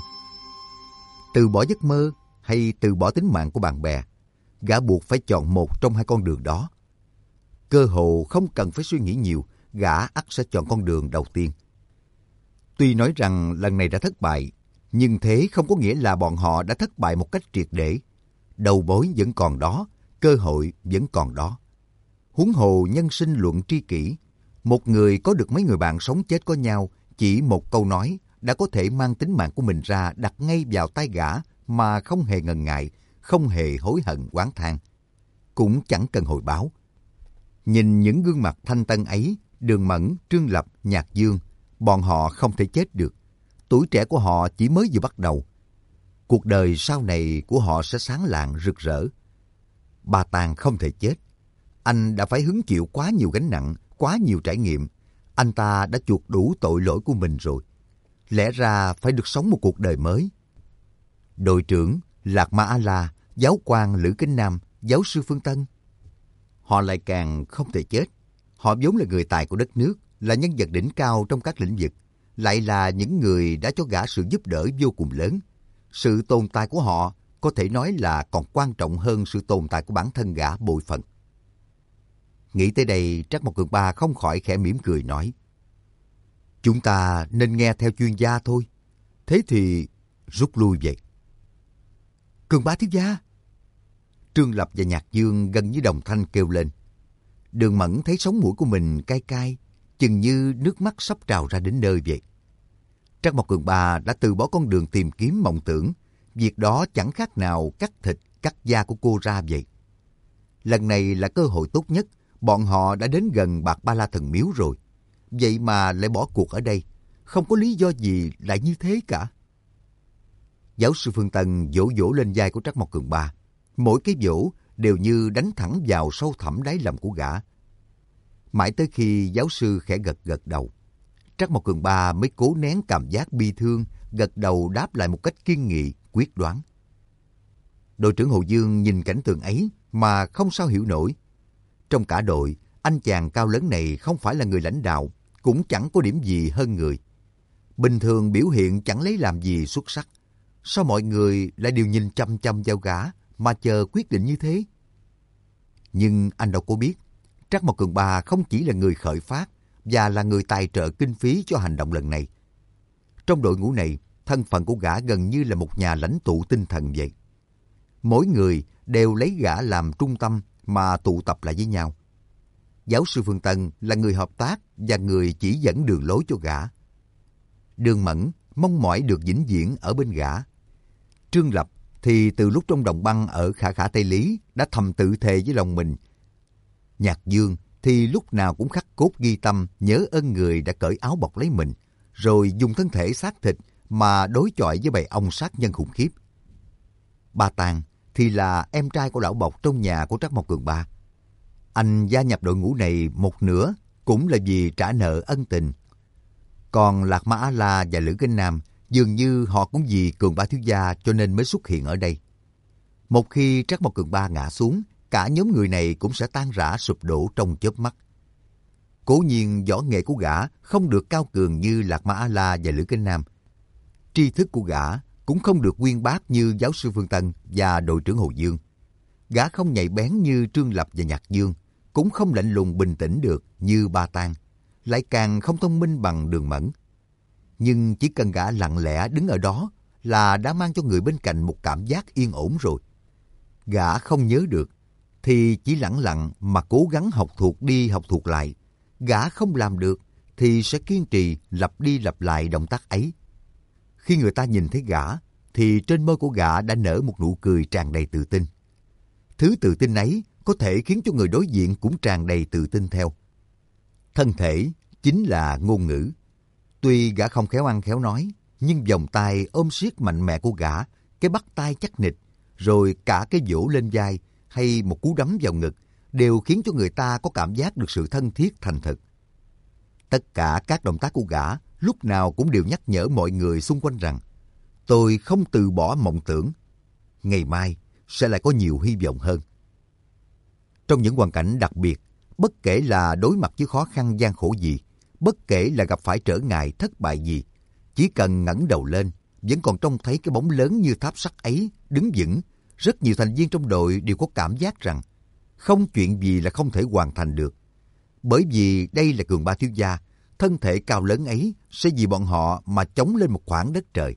Từ bỏ giấc mơ hay từ bỏ tính mạng của bạn bè, gã buộc phải chọn một trong hai con đường đó. Cơ hồ không cần phải suy nghĩ nhiều, gã ắt sẽ chọn con đường đầu tiên. Tuy nói rằng lần này đã thất bại, nhưng thế không có nghĩa là bọn họ đã thất bại một cách triệt để. Đầu mối vẫn còn đó, cơ hội vẫn còn đó. Huống hồ nhân sinh luận tri kỷ, một người có được mấy người bạn sống chết có nhau, chỉ một câu nói đã có thể mang tính mạng của mình ra đặt ngay vào tay gã mà không hề ngần ngại, không hề hối hận oán than, cũng chẳng cần hồi báo. Nhìn những gương mặt thanh tân ấy, Đường Mẫn, Trương Lập, Nhạc Dương, bọn họ không thể chết được. Tuổi trẻ của họ chỉ mới vừa bắt đầu. Cuộc đời sau này của họ sẽ sáng lạng rực rỡ. Ba Tang không thể chết. Anh đã phải hứng chịu quá nhiều gánh nặng, quá nhiều trải nghiệm. Anh ta đã chuộc đủ tội lỗi của mình rồi. Lẽ ra phải được sống một cuộc đời mới. Đội trưởng, Lạc Ma A-la, giáo quan Lữ Cánh Nam, giáo sư Phương Tân. Họ lại càng không thể chết. Họ vốn là người tài của đất nước, là nhân vật đỉnh cao trong các lĩnh vực, lại là những người đã cho gã sự giúp đỡ vô cùng lớn. Sự tồn tại của họ có thể nói là còn quan trọng hơn sự tồn tại của bản thân gã bội phần. Nghĩ tới đây, Trác Mộc Cường Ba không khỏi khẽ mỉm cười nói. Chúng ta nên nghe theo chuyên gia thôi. Thế thì rút lui vậy. Cường Ba thiếu gia. Trương Lập và Nhạc Dương gần như đồng thanh kêu lên. Đường Mẫn thấy sống mũi của mình cay cay, chừng như nước mắt sắp trào ra đến nơi vậy. Trác Mộc Cường Ba đã từ bỏ con đường tìm kiếm mộng tưởng. Việc đó chẳng khác nào cắt thịt, cắt da của cô ra vậy. Lần này là cơ hội tốt nhất. Bọn họ đã đến gần Bạc Ba La Thần Miếu rồi. Vậy mà lại bỏ cuộc ở đây. Không có lý do gì lại như thế cả. Giáo sư Phương Tân vỗ vỗ lên vai của Trắc Mộc Cường Ba. Mỗi cái vỗ đều như đánh thẳng vào sâu thẳm đáy lòng của gã. Mãi tới khi giáo sư khẽ gật gật đầu, Trắc Mộc Cường Ba mới cố nén cảm giác bi thương, gật đầu đáp lại một cách kiên nghị, quyết đoán. Đội trưởng Hồ Dương nhìn cảnh tượng ấy mà không sao hiểu nổi. Trong cả đội, anh chàng cao lớn này không phải là người lãnh đạo, cũng chẳng có điểm gì hơn người. Bình thường biểu hiện chẳng lấy làm gì xuất sắc. Sao mọi người lại đều nhìn chăm chăm vào gã mà chờ quyết định như thế? Nhưng anh đâu có biết, Trắc Mộc Cường Ba không chỉ là người khởi phát và là người tài trợ kinh phí cho hành động lần này. Trong đội ngũ này, thân phận của gã gần như là một nhà lãnh tụ tinh thần vậy. Mỗi người đều lấy gã làm trung tâm mà tụ tập lại với nhau. Giáo sư Phương Tân là người hợp tác và người chỉ dẫn đường lối cho gã. Đường Mẫn mong mỏi được vĩnh viễn ở bên gã. Trương Lập thì từ lúc trong đồng băng ở Khả Khả Tây Lý đã thầm tự thề với lòng mình. Nhạc Dương thì lúc nào cũng khắc cốt ghi tâm nhớ ơn người đã cởi áo bọc lấy mình, rồi dùng thân thể xác thịt mà đối chọi với bầy ong sát nhân khủng khiếp. Ba Tàng thì là em trai của lão bọc trong nhà của Trắc Mộc Cường Ba. Anh gia nhập đội ngũ này một nửa cũng là vì trả nợ ân tình. Còn Lạc Ma A-la và Lữ Kinh Nam dường như họ cũng vì Cường Ba thiếu gia cho nên mới xuất hiện ở đây. Một khi Trắc Mộc Cường Ba ngã xuống, cả nhóm người này cũng sẽ tan rã sụp đổ trong chớp mắt. Cố nhiên võ nghệ của gã không được cao cường như Lạc Ma A-la và Lữ Kinh Nam. Tri thức của gã cũng không được uyên bác như giáo sư Phương Tân và đội trưởng Hồ Dương. Gã không nhạy bén như Trương Lập và Nhạc Dương, cũng không lạnh lùng bình tĩnh được như Ba Tang, lại càng không thông minh bằng Đường Mẫn. Nhưng chỉ cần gã lặng lẽ đứng ở đó là đã mang cho người bên cạnh một cảm giác yên ổn rồi. Gã không nhớ được thì chỉ lẳng lặng mà cố gắng học thuộc đi học thuộc lại. Gã không làm được thì sẽ kiên trì lặp đi lặp lại động tác ấy. Khi người ta nhìn thấy gã thì trên môi của gã đã nở một nụ cười tràn đầy tự tin. Thứ tự tin ấy có thể khiến cho người đối diện cũng tràn đầy tự tin theo. Thân thể chính là ngôn ngữ. Tuy gã không khéo ăn khéo nói, nhưng vòng tay ôm siết mạnh mẽ của gã, cái bắt tay chắc nịch, rồi cả cái vỗ lên vai hay một cú đấm vào ngực đều khiến cho người ta có cảm giác được sự thân thiết thành thực. Tất cả các động tác của gã lúc nào cũng đều nhắc nhở mọi người xung quanh rằng tôi không từ bỏ mộng tưởng. Ngày mai sẽ lại có nhiều hy vọng hơn. Trong những hoàn cảnh đặc biệt, bất kể là đối mặt với khó khăn gian khổ gì, bất kể là gặp phải trở ngại thất bại gì, chỉ cần ngẩng đầu lên, vẫn còn trông thấy cái bóng lớn như tháp sắt ấy đứng vững, rất nhiều thành viên trong đội đều có cảm giác rằng không chuyện gì là không thể hoàn thành được. Bởi vì đây là Cường Ba thiếu gia, thân thể cao lớn ấy sẽ vì bọn họ mà chống lên một khoảng đất trời.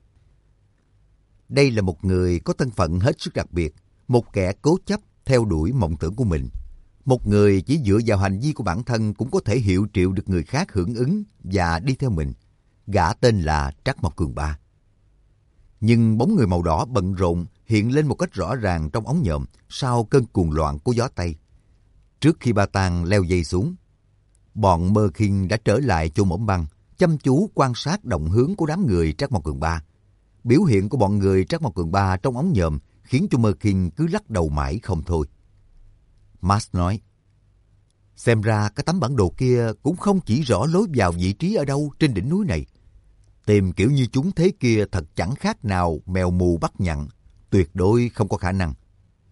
Đây là một người có thân phận hết sức đặc biệt, một kẻ cố chấp theo đuổi mộng tưởng của mình. Một người chỉ dựa vào hành vi của bản thân cũng có thể hiệu triệu được người khác hưởng ứng và đi theo mình. Gã tên là Trắc Mộc Cường Ba. Nhưng bóng người màu đỏ bận rộn hiện lên một cách rõ ràng trong ống nhòm sau cơn cuồng loạn của gió Tây. Trước khi Ba Tang leo dây xuống, bọn Mơ Khiên đã trở lại chỗ mỏm băng, chăm chú quan sát động hướng của đám người Trắc Mộc Cường Ba. Biểu hiện của bọn người Trắc Mộc Cường Ba trong ống nhòm khiến cho Mơ Khiên cứ lắc đầu mãi không thôi. Max nói, xem ra cái tấm bản đồ kia cũng không chỉ rõ lối vào vị trí ở đâu trên đỉnh núi này. Tìm kiểu như chúng thế kia thật chẳng khác nào mèo mù bắt nhặn, tuyệt đối không có khả năng.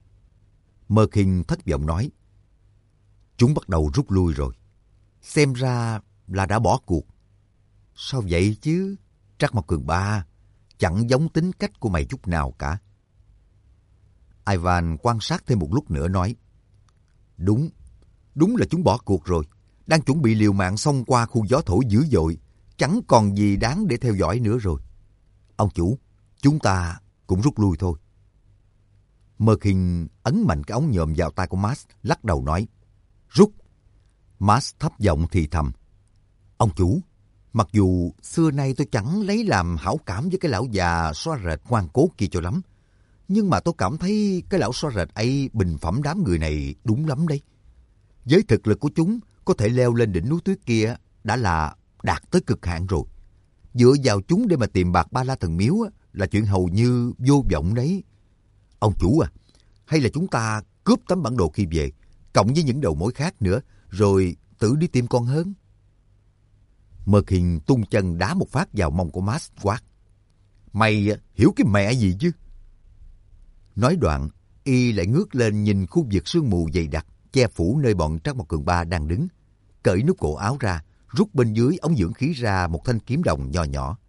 Mơ Khiên thất vọng nói, chúng bắt đầu rút lui rồi. Xem ra là đã bỏ cuộc. Sao vậy chứ? Trắc Mộc Cường Ba, chẳng giống tính cách của mày chút nào cả. Ivan quan sát thêm một lúc nữa nói, Đúng, đúng là chúng bỏ cuộc rồi. Đang chuẩn bị liều mạng xông qua khu gió thổi dữ dội. Chẳng còn gì đáng để theo dõi nữa rồi. Ông chủ, chúng ta cũng rút lui thôi. Mơ Khiên ấn mạnh cái ống nhòm vào tay của Max, lắc đầu nói, Rút. Max thấp giọng thì thầm, Ông chủ, mặc dù xưa nay tôi chẳng lấy làm hảo cảm với cái lão già xoa rệt ngoan cố kia cho lắm, nhưng mà tôi cảm thấy cái lão xoa rệt ấy bình phẩm đám người này đúng lắm đấy. Với thực lực của chúng, có thể leo lên đỉnh núi tuyết kia đã là đạt tới cực hạn rồi. Dựa vào chúng để mà tìm Bạc Ba La Thần Miếu là chuyện hầu như vô vọng đấy. Ông chủ à, hay là chúng ta cướp tấm bản đồ kia về, cộng với những đầu mối khác nữa, rồi tự đi tìm con hơn. Merkin tung chân đá một phát vào mông của Max quát. Mày hiểu cái mẹ gì chứ? Nói đoạn, y lại ngước lên nhìn khu vực sương mù dày đặc, che phủ nơi bọn Trác Mộc Cường Ba đang đứng. Cởi nút cổ áo ra, rút bên dưới ống dưỡng khí ra một thanh kiếm đồng nho nhỏ.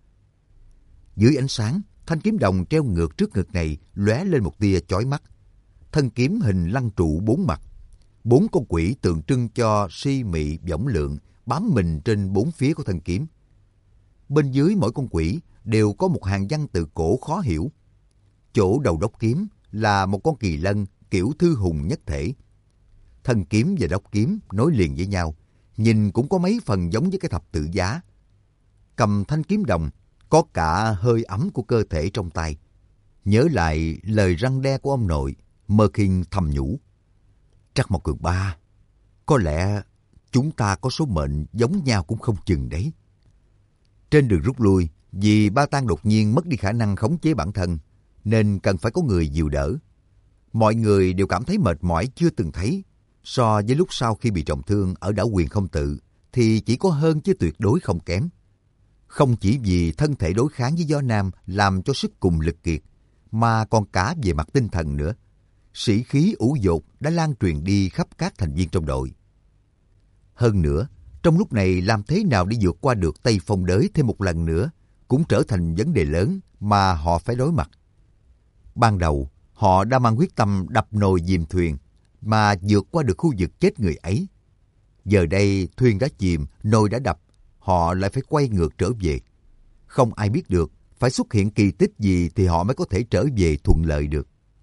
Dưới ánh sáng, thanh kiếm đồng treo ngược trước ngực này lóe lên một tia chói mắt. Thân kiếm hình lăng trụ bốn mặt. Bốn con quỷ tượng trưng cho si mị võng lượng bám mình trên bốn phía của thân kiếm. Bên dưới mỗi con quỷ đều có một hàng văn tự cổ khó hiểu. Chỗ đầu đốc kiếm là một con kỳ lân kiểu thư hùng nhất thể. Thân kiếm và đốc kiếm nối liền với nhau, nhìn cũng có mấy phần giống với cái thập tự giá. Cầm thanh kiếm đồng, có cả hơi ấm của cơ thể trong tay. Nhớ lại lời răn đe của ông nội, Merkin thầm nhủ. Trác Mộc Cường Ba, có lẽ chúng ta có số mệnh giống nhau cũng không chừng đấy. Trên đường rút lui, vì Ba Tang đột nhiên mất đi khả năng khống chế bản thân, nên cần phải có người dìu đỡ. Mọi người đều cảm thấy mệt mỏi chưa từng thấy. So với lúc sau khi bị trọng thương ở đảo Quyền Không Tự, thì chỉ có hơn chứ tuyệt đối không kém. Không chỉ vì thân thể đối kháng với gió nam làm cho sức cùng lực kiệt, mà còn cả về mặt tinh thần nữa. Sĩ khí ủ dột đã lan truyền đi khắp các thành viên trong đội. Hơn nữa, trong lúc này làm thế nào để vượt qua được Tây Phong Đới thêm một lần nữa cũng trở thành vấn đề lớn mà họ phải đối mặt. Ban đầu, họ đã mang quyết tâm đập nồi dìm thuyền mà vượt qua được khu vực chết người ấy. Giờ đây thuyền đã chìm, nồi đã đập, họ lại phải quay ngược trở về. Không ai biết được phải xuất hiện kỳ tích gì thì họ mới có thể trở về thuận lợi được.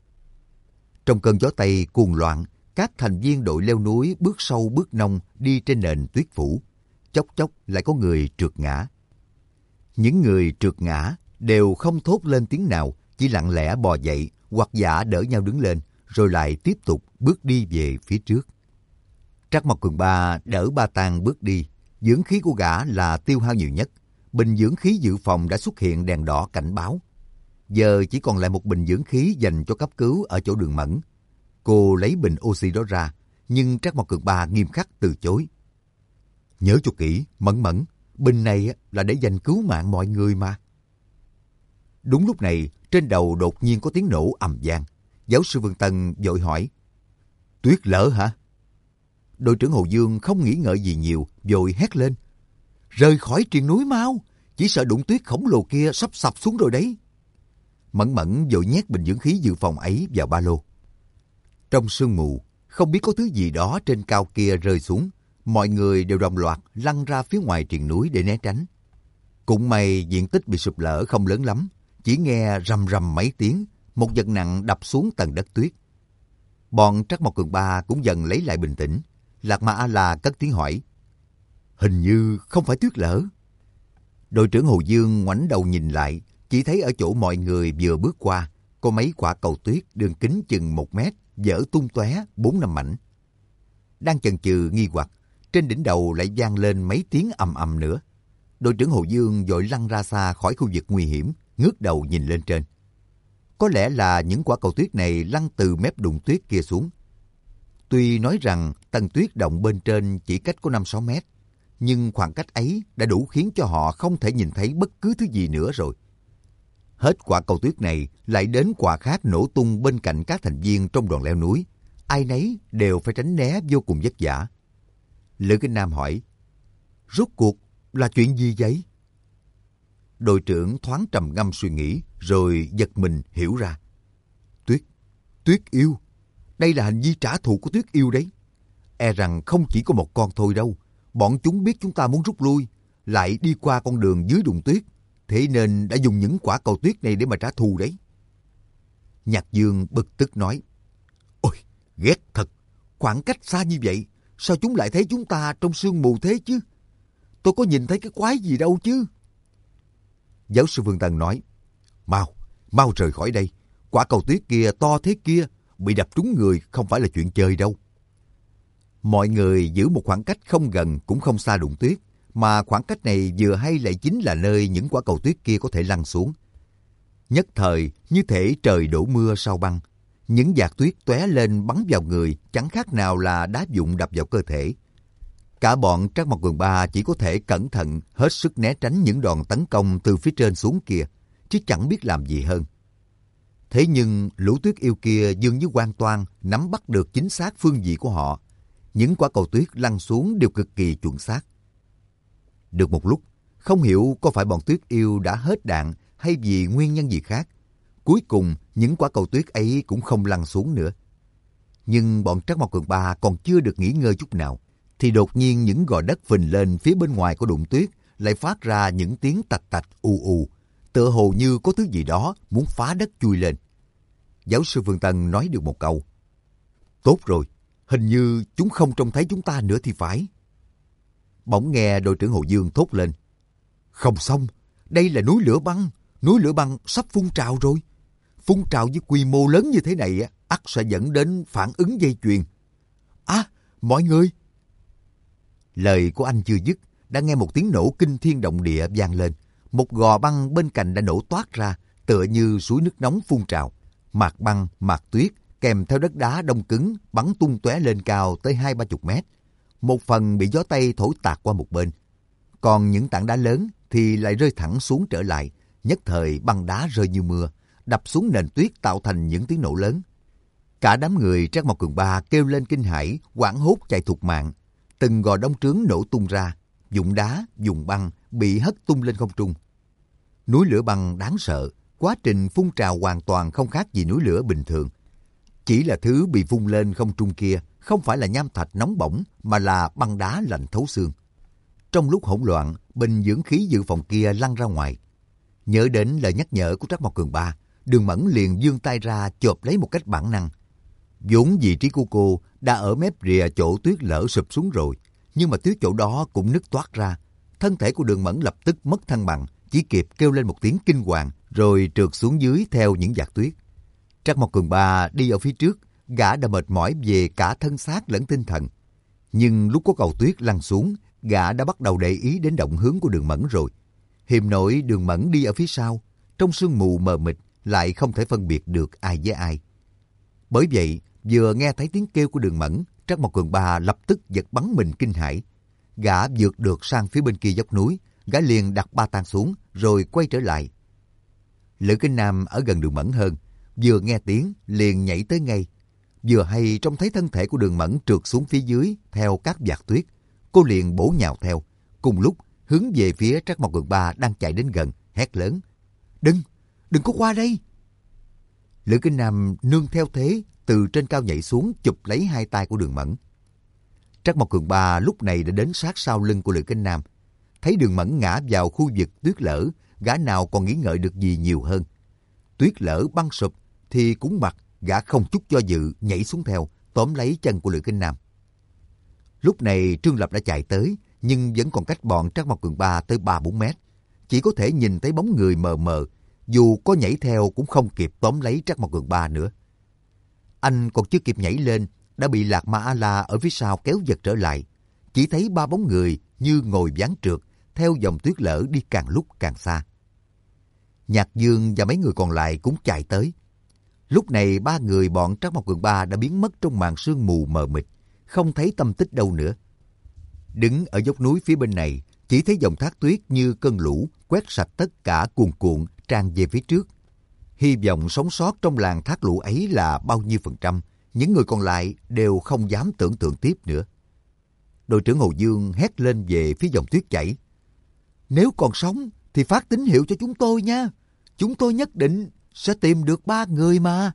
Trong cơn gió Tây cuồng loạn, các thành viên đội leo núi bước sâu bước nông đi trên nền tuyết phủ. Chốc chốc lại có người trượt ngã. Những người trượt ngã đều không thốt lên tiếng nào, chỉ lặng lẽ bò dậy hoặc giả đỡ nhau đứng lên, rồi lại tiếp tục bước đi về phía trước. Trác Mộc Cường Ba đỡ Ba Tang bước đi. Dưỡng khí của gã là tiêu hao nhiều nhất. Bình dưỡng khí dự phòng đã xuất hiện đèn đỏ cảnh báo. Giờ chỉ còn lại một bình dưỡng khí dành cho cấp cứu ở chỗ Đường Mẫn. Cô lấy bình oxy đó ra, nhưng Trác Mộc Cường Ba nghiêm khắc từ chối. Nhớ cho kỹ, Mẫn Mẫn, bình này là để dành cứu mạng mọi người mà. Đúng lúc này, trên đầu đột nhiên có tiếng nổ ầm vang. Giáo sư Vương Tân vội hỏi, tuyết lở hả? Đội trưởng Hồ Dương không nghĩ ngợi gì nhiều, vội hét lên, rời khỏi triền núi mau, chỉ sợ đụng tuyết khổng lồ kia sắp sập xuống rồi đấy. Mẫn Mẫn vội nhét bình dưỡng khí dự phòng ấy vào ba lô. Trong sương mù, không biết có thứ gì đó trên cao kia rơi xuống, mọi người đều đồng loạt lăn ra phía ngoài triền núi để né tránh. Cũng may diện tích bị sụp lở không lớn lắm, chỉ nghe rầm rầm mấy tiếng, một vật nặng đập xuống tầng đất tuyết. Bọn Trác Mộc Cường Ba cũng dần lấy lại bình tĩnh. Lạc Ma A-la cất tiếng hỏi, hình như không phải tuyết lở. Đội trưởng Hồ Dương ngoảnh đầu nhìn lại, chỉ thấy ở chỗ mọi người vừa bước qua, có mấy quả cầu tuyết đường kính chừng một mét, vỡ tung tóe bốn năm mảnh. Đang chần chừ nghi hoặc, trên đỉnh đầu lại vang lên mấy tiếng ầm ầm nữa. Đội trưởng Hồ Dương vội lăn ra xa khỏi khu vực nguy hiểm, ngước đầu nhìn lên trên. Có lẽ là những quả cầu tuyết này lăn từ mép đụng tuyết kia xuống. Tuy nói rằng tầng tuyết động bên trên chỉ cách có năm sáu mét, nhưng khoảng cách ấy đã đủ khiến cho họ không thể nhìn thấy bất cứ thứ gì nữa rồi. Hết quả cầu tuyết này lại đến quả khác nổ tung bên cạnh các thành viên trong đoàn leo núi. Ai nấy đều phải tránh né vô cùng vất vả. Lữ Kinh Nam hỏi, rốt cuộc là chuyện gì vậy? Đội trưởng thoáng trầm ngâm suy nghĩ, rồi giật mình hiểu ra. Tuyết, tuyết yêu. Đây là hành vi trả thù của tuyết yêu đấy. E rằng không chỉ có một con thôi đâu. Bọn chúng biết chúng ta muốn rút lui, lại đi qua con đường dưới đụng tuyết, thế nên đã dùng những quả cầu tuyết này để mà trả thù đấy. Nhạc Dương bực tức nói, ôi, ghét thật. Khoảng cách xa như vậy, sao chúng lại thấy chúng ta trong sương mù thế chứ? Tôi có nhìn thấy cái quái gì đâu chứ. Giáo sư Vương Tân nói, mau, mau rời khỏi đây. Quả cầu tuyết kia to thế kia, bị đập trúng người không phải là chuyện chơi đâu. Mọi người giữ một khoảng cách không gần cũng không xa đụng tuyết, mà khoảng cách này vừa hay lại chính là nơi những quả cầu tuyết kia có thể lăn xuống. Nhất thời như thể trời đổ mưa sau băng. Những giọt tuyết tóe lên bắn vào người chẳng khác nào là đá vụn đập vào cơ thể. Cả bọn Trác Mộc Cường Ba chỉ có thể cẩn thận hết sức né tránh những đòn tấn công từ phía trên xuống kia, chứ chẳng biết làm gì hơn. Thế nhưng lũ tuyết yêu kia dường như hoàn toàn nắm bắt được chính xác phương vị của họ. Những quả cầu tuyết lăn xuống đều cực kỳ chuẩn xác. Được một lúc, không hiểu có phải bọn tuyết yêu đã hết đạn hay vì nguyên nhân gì khác. Cuối cùng, những quả cầu tuyết ấy cũng không lăn xuống nữa. Nhưng bọn Trác Mộc Cường Ba còn chưa được nghỉ ngơi chút nào, thì đột nhiên những gò đất phình lên phía bên ngoài của đụng tuyết lại phát ra những tiếng tạch tạch ù ù, tựa hồ như có thứ gì đó muốn phá đất chui lên. Giáo sư Phương Tân nói được một câu. Tốt rồi, hình như chúng không trông thấy chúng ta nữa thì phải. Bỗng nghe đội trưởng Hồ Dương thốt lên. Không xong, đây là núi lửa băng, núi lửa băng sắp phun trào rồi. Phun trào với quy mô lớn như thế này, ắt sẽ dẫn đến phản ứng dây chuyền. À, mọi người! Lời của anh chưa dứt, đã nghe một tiếng nổ kinh thiên động địa vang lên. Một gò băng bên cạnh đã nổ toát ra, tựa như suối nước nóng phun trào. Mạt băng, mạt tuyết, kèm theo đất đá đông cứng, bắn tung tóe lên cao tới hai ba chục mét. Một phần bị gió Tây thổi tạt qua một bên. Còn những tảng đá lớn thì lại rơi thẳng xuống trở lại. Nhất thời băng đá rơi như mưa, đập xuống nền tuyết tạo thành những tiếng nổ lớn. Cả đám người Trác Mộc Cường Ba kêu lên kinh hãi, hoảng hốt chạy thục mạng. Từng gò đông trướng nổ tung ra, vụn đá, vụn băng bị hất tung lên không trung. Núi lửa băng đáng sợ, quá trình phun trào hoàn toàn không khác gì núi lửa bình thường. Chỉ là thứ bị vung lên không trung kia không phải là nham thạch nóng bỏng mà là băng đá lạnh thấu xương. Trong lúc hỗn loạn, bình dưỡng khí dự phòng kia lăn ra ngoài. Nhớ đến lời nhắc nhở của Trác Mộc Cường Ba, Đường Mẫn liền giương tay ra chộp lấy một cách bản năng. Vốn vị trí của cô đã ở mép rìa chỗ tuyết lở sụp xuống rồi, nhưng mà tuyết chỗ đó cũng nứt toát ra. Thân thể của Đường Mẫn lập tức mất thăng bằng, chỉ kịp kêu lên một tiếng kinh hoàng rồi trượt xuống dưới theo những giọt tuyết. Trác Mộc Cường Ba đi ở phía trước, gã đã mệt mỏi về cả thân xác lẫn tinh thần. Nhưng lúc có cầu tuyết lăn xuống, gã đã bắt đầu để ý đến động hướng của Đường Mẫn rồi. Hiềm nổi Đường Mẫn đi ở phía sau, trong sương mù mờ mịt lại không thể phân biệt được ai với ai. Bởi vậy, vừa nghe thấy tiếng kêu của Đường Mẫn, Trác Mộc Cường Ba lập tức giật bắn mình kinh hãi. Gã vượt được sang phía bên kia dốc núi, gã liền đặt ba tang xuống rồi quay trở lại. Lữ Kinh Nam ở gần Đường Mẫn hơn, vừa nghe tiếng liền nhảy tới ngay. Vừa hay trông thấy thân thể của Đường Mẫn trượt xuống phía dưới theo các vạt tuyết, cô liền bổ nhào theo, cùng lúc hướng về phía Trác Mộc Cường Ba đang chạy đến gần, hét lớn: "Đừng, đừng có qua đây!" Lữ Kinh Nam nương theo thế, từ trên cao nhảy xuống chụp lấy hai tay của Đường Mẫn. Trác Mộc Cường Ba lúc này đã đến sát sau lưng của Lữ Kinh Nam. Thấy Đường Mẫn ngã vào khu vực tuyết lở, gã nào còn nghĩ ngợi được gì nhiều hơn. Tuyết lở băng sụp thì cũng mặc, gã không chút do dự nhảy xuống theo, tóm lấy chân của Lữ Kinh Nam. Lúc này Trương Lập đã chạy tới, nhưng vẫn còn cách bọn Trác Mộc Cường Ba tới ba bốn mét. Chỉ có thể nhìn thấy bóng người mờ mờ, dù có nhảy theo cũng không kịp tóm lấy Trác Mộc Cường Ba nữa. Anh còn chưa kịp nhảy lên, đã bị Lạc Ma A-la ở phía sau kéo giật trở lại. Chỉ thấy ba bóng người như ngồi ván trượt, theo dòng tuyết lở đi càng lúc càng xa. Nhạc Dương và mấy người còn lại cũng chạy tới. Lúc này ba người bọn Trác Mộc Cường Ba đã biến mất trong màn sương mù mờ mịt, không thấy tâm tích đâu nữa. Đứng ở dốc núi phía bên này, chỉ thấy dòng thác tuyết như cơn lũ quét sạch tất cả cuồn cuộn tràn về phía trước. Hy vọng sống sót trong làn thác lũ ấy là bao nhiêu phần trăm, những người còn lại đều không dám tưởng tượng tiếp nữa. Đội trưởng Hồ Dương hét lên về phía dòng tuyết chảy: "Nếu còn sống thì phát tín hiệu cho chúng tôi nha. Chúng tôi nhất định sẽ tìm được ba người mà."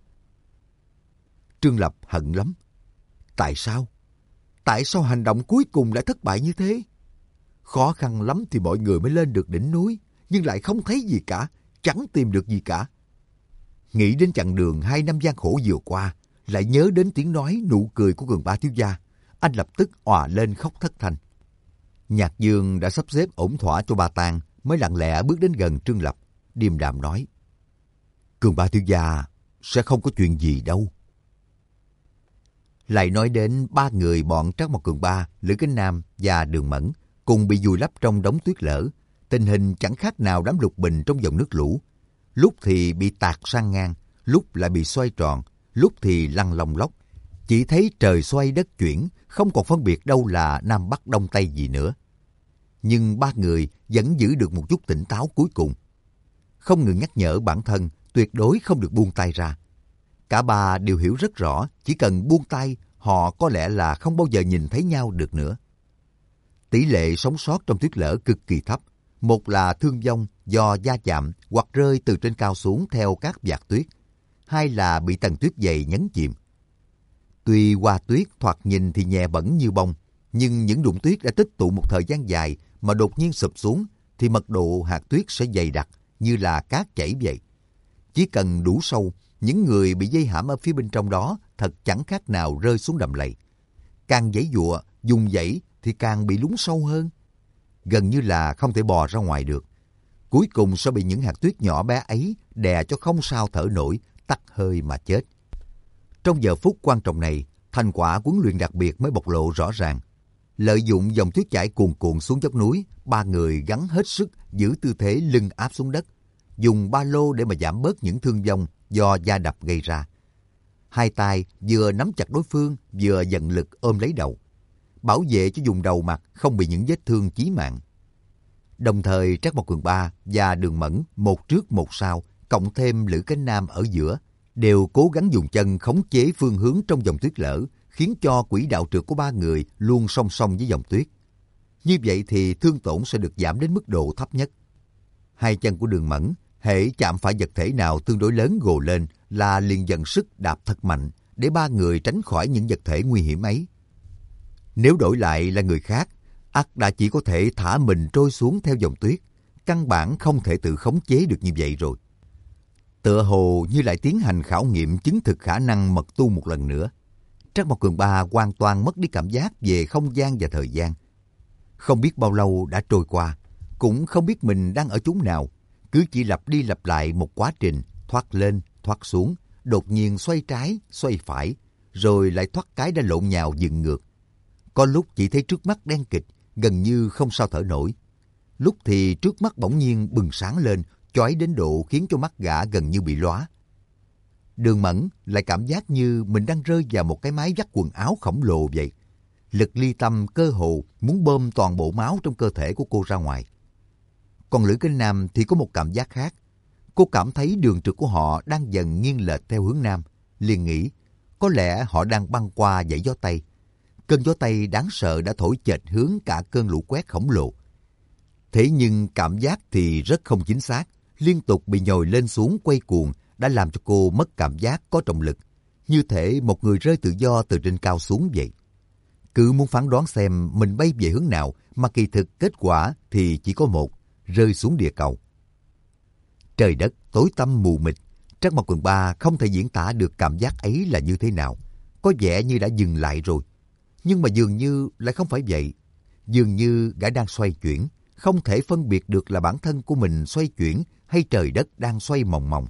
Trương Lập hận lắm. Tại sao? Tại sao hành động cuối cùng lại thất bại như thế? Khó khăn lắm thì mọi người mới lên được đỉnh núi, nhưng lại không thấy gì cả, chẳng tìm được gì cả. Nghĩ đến chặng đường hai năm gian khổ vừa qua, lại nhớ đến tiếng nói nụ cười của Cường Ba thiếu gia, anh lập tức òa lên khóc thất thanh. Nhạc Dương đã sắp xếp ổn thỏa cho ba tang, mới lặng lẽ bước đến gần Trương Lập, điềm đạm nói: "Cường Ba thiếu gia sẽ không có chuyện gì đâu." Lại nói đến ba người bọn Trác Mộc Cường Ba, Lữ Kính Nam và Đường Mẫn cùng bị vùi lấp trong đống tuyết lở, tình hình chẳng khác nào đám lục bình trong dòng nước lũ. lúc thì bị tạt sang ngang, lúc lại bị xoay tròn, lúc thì lăn lông lốc. Chỉ thấy trời xoay đất chuyển, không còn phân biệt đâu là Nam Bắc Đông Tây gì nữa. Nhưng ba người vẫn giữ được một chút tỉnh táo cuối cùng. Không ngừng nhắc nhở bản thân tuyệt đối không được buông tay ra. Cả ba đều hiểu rất rõ, chỉ cần buông tay, họ có lẽ là không bao giờ nhìn thấy nhau được nữa. Tỷ lệ sống sót trong tuyết lở cực kỳ thấp. Một là thương vong do va chạm hoặc rơi từ trên cao xuống theo các vạt tuyết. Hai là bị tầng tuyết dày nhấn chìm. Tuy hoa tuyết thoạt nhìn thì nhẹ bẩn như bông, nhưng những đụng tuyết đã tích tụ một thời gian dài mà đột nhiên sụp xuống thì mật độ hạt tuyết sẽ dày đặc như là cát chảy vậy. Chỉ cần đủ sâu, những người bị dây hãm ở phía bên trong đó thật chẳng khác nào rơi xuống đầm lầy. Càng giãy giụa, dùng dãy thì càng bị lún sâu hơn. Gần như là không thể bò ra ngoài được. Cuối cùng sẽ bị những hạt tuyết nhỏ bé ấy đè cho không sao thở nổi, tắt hơi mà chết. Trong giờ phút quan trọng này, thành quả huấn luyện đặc biệt mới bộc lộ rõ ràng. Lợi dụng dòng tuyết chảy cuồn cuộn xuống dốc núi, ba người gắng hết sức giữ tư thế lưng áp xuống đất, dùng ba lô để mà giảm bớt những thương vong do va đập gây ra. Hai tay vừa nắm chặt đối phương, vừa dần lực ôm lấy đầu, bảo vệ cho vùng đầu mặt không bị những vết thương chí mạng. Đồng thời Trác Mộc Cường Ba và Đường Mẫn một trước một sau, cộng thêm Lữ Cánh Nam ở giữa, đều cố gắng dùng chân khống chế phương hướng trong dòng tuyết lở, khiến cho quỹ đạo trượt của ba người luôn song song với dòng tuyết. Như vậy thì thương tổn sẽ được giảm đến mức độ thấp nhất. Hai chân của Đường Mẫn hễ chạm phải vật thể nào tương đối lớn gồ lên là liền dần sức đạp thật mạnh để ba người tránh khỏi những vật thể nguy hiểm ấy. Nếu đổi lại là người khác, ắt đã chỉ có thể thả mình trôi xuống theo dòng tuyết, căn bản không thể tự khống chế được như vậy rồi. Tựa hồ như lại tiến hành khảo nghiệm chứng thực khả năng mật tu một lần nữa. Trác Mộc Cường Ba hoàn toàn mất đi cảm giác về không gian và thời gian. Không biết bao lâu đã trôi qua, cũng không biết mình đang ở chốn nào, cứ chỉ lặp đi lặp lại một quá trình thoát lên, thoát xuống, đột nhiên xoay trái, xoay phải, rồi lại thoát cái đã lộn nhào dựng ngược. Có lúc chỉ thấy trước mắt đen kịt, gần như không sao thở nổi. Lúc thì trước mắt bỗng nhiên bừng sáng lên, chói đến độ khiến cho mắt gã gần như bị lóa. Đường Mẫn lại cảm giác như mình đang rơi vào một cái máy vắt quần áo khổng lồ vậy. Lực ly tâm cơ hồ muốn bơm toàn bộ máu trong cơ thể của cô ra ngoài. Còn Lữ Cánh Nam thì có một cảm giác khác. Cô cảm thấy đường trượt của họ đang dần nghiêng lệch theo hướng nam, liền nghĩ có lẽ họ đang băng qua dãy gió Tây. Cơn gió Tây đáng sợ đã thổi chệch hướng cả cơn lũ quét khổng lồ. Thế nhưng cảm giác thì rất không chính xác, liên tục bị nhồi lên xuống quay cuồng đã làm cho cô mất cảm giác có trọng lực, như thể một người rơi tự do từ trên cao xuống vậy. Cứ muốn phán đoán xem mình bay về hướng nào, mà kỳ thực kết quả thì chỉ có một, rơi xuống địa cầu. Trời đất tối tăm mù mịt, Trác Mộc Cường Ba không thể diễn tả được cảm giác ấy là như thế nào. Có vẻ như đã dừng lại rồi, nhưng mà dường như lại không phải vậy. Dường như gã đang xoay chuyển, không thể phân biệt được là bản thân của mình xoay chuyển hay trời đất đang xoay mòng mòng.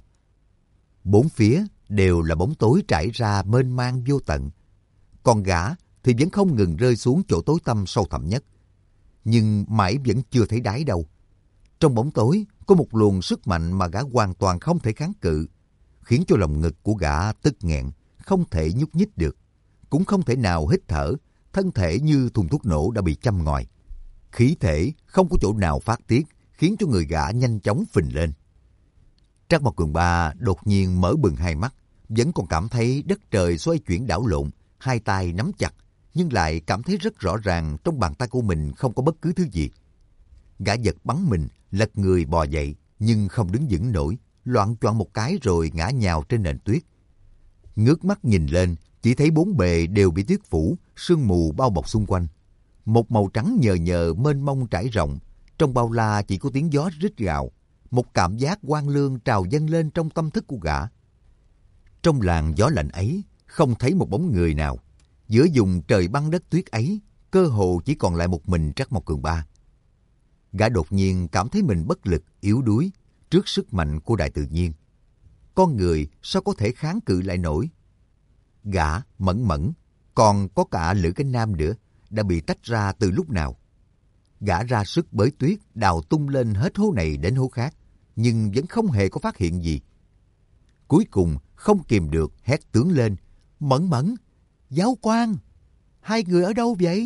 Bốn phía đều là bóng tối trải ra mênh mang vô tận. Còn gã thì vẫn không ngừng rơi xuống chỗ tối tăm sâu thẳm nhất. Nhưng mãi vẫn chưa thấy đáy đâu. Trong bóng tối có một luồng sức mạnh mà gã hoàn toàn không thể kháng cự, khiến cho lòng ngực của gã tức nghẹn, không thể nhúc nhích được, cũng không thể nào hít thở, thân thể như thùng thuốc nổ đã bị châm ngòi. Khí thể không có chỗ nào phát tiết, khiến cho người gã nhanh chóng phình lên. Trác Mộc Cường Ba đột nhiên mở bừng hai mắt, vẫn còn cảm thấy đất trời xoay chuyển đảo lộn, hai tay nắm chặt, nhưng lại cảm thấy rất rõ ràng trong bàn tay của mình không có bất cứ thứ gì. Gã giật bắn mình, lật người bò dậy, nhưng không đứng vững nổi, loạng choạng một cái rồi ngã nhào trên nền tuyết. Ngước mắt nhìn lên, chỉ thấy bốn bề đều bị tuyết phủ, sương mù bao bọc xung quanh. Một màu trắng nhờ nhờ mênh mông trải rộng, trong bao la chỉ có tiếng gió rít gào. Một cảm giác oan lương trào dâng lên trong tâm thức của gã. Trong làn gió lạnh ấy, không thấy một bóng người nào. Giữa vùng trời băng đất tuyết ấy, cơ hồ chỉ còn lại một mình Trác Mộc Cường Ba. Gã đột nhiên cảm thấy mình bất lực, yếu đuối trước sức mạnh của đại tự nhiên. Con người sao có thể kháng cự lại nổi? Gã, Mẫn Mẫn, còn có cả Lữ Cánh Nam nữa, đã bị tách ra từ lúc nào? Gã ra sức bới tuyết, đào tung lên hết hố này đến hố khác, nhưng vẫn không hề có phát hiện gì. Cuối cùng không kìm được hét tướng lên: Mẫn Mẫn, giáo quan, hai người ở đâu vậy?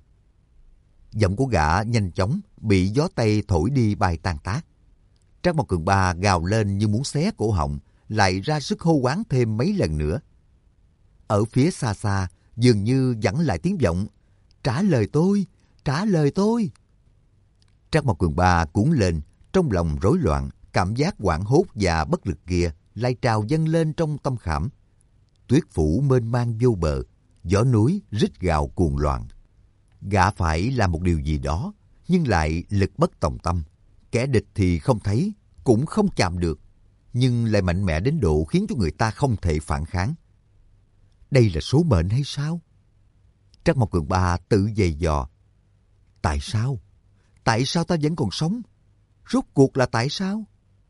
Giọng của gã nhanh chóng bị gió tây thổi đi bay tan tác. Trác Mộc Cường Ba gào lên như muốn xé cổ họng, lại ra sức hô hoán thêm mấy lần nữa. Ở phía xa xa dường như vẳng lại tiếng vọng: Trả lời tôi, trả lời tôi. Trác Mộc Cường Ba cuốn lên, trong lòng rối loạn, cảm giác hoảng hốt và bất lực kia lại trào dâng lên trong tâm khảm. Tuyết phủ mênh mang vô bờ, gió núi rít gào cuồng loạn. Gã phải làm một điều gì đó, nhưng lại lực bất tòng tâm. Kẻ địch thì không thấy, cũng không chạm được, nhưng lại mạnh mẽ đến độ khiến cho người ta không thể phản kháng. Đây là số mệnh hay sao? Trác Mộc Cường Ba tự giày dò. Tại sao? Tại sao ta vẫn còn sống? Rốt cuộc là tại sao?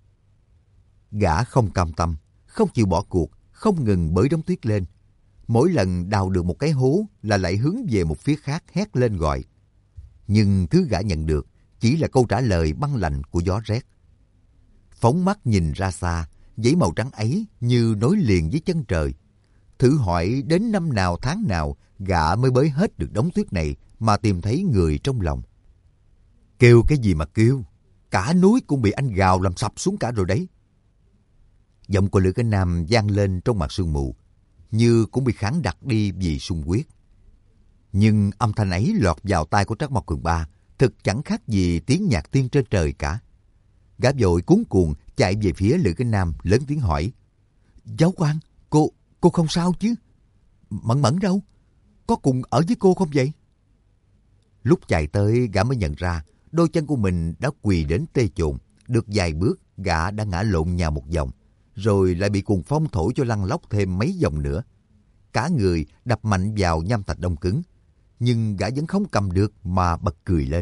Gã không cam tâm, không chịu bỏ cuộc, không ngừng bới đống tuyết lên. Mỗi lần đào được một cái hố là lại hướng về một phía khác hét lên gọi. Nhưng thứ gã nhận được chỉ là câu trả lời băng lạnh của gió rét. Phóng mắt nhìn ra xa, dãy màu trắng ấy như nối liền với chân trời. Thử hỏi đến năm nào tháng nào gã mới bới hết được đống tuyết này mà tìm thấy người trong lòng. Kêu cái gì mà kêu, cả núi cũng bị anh gào làm sập xuống cả rồi đấy. Giọng của Lữ Cái Nam vang lên trong màn sương mù, như cũng bị kháng đặc đi vì sung huyết. Nhưng âm thanh ấy lọt vào tai của Trác Mộc Cường Ba, thực chẳng khác gì tiếng nhạc tiên trên trời cả. Gã vội cuống cuồng chạy về phía Lữ Cái Nam, lớn tiếng hỏi: Giáo quan, cô, cô không sao chứ? Mẫn Mẫn đâu? Có cùng ở với cô không vậy? Lúc chạy tới, gã mới nhận ra đôi chân của mình đã quỳ đến tê chồn. Được vài bước, gã đã ngã lộn nhào một vòng, rồi lại bị cuồng phong thổi cho lăn lóc thêm mấy vòng nữa. Cả người đập mạnh vào nham thạch đông cứng, nhưng gã vẫn không cầm được mà bật cười lên.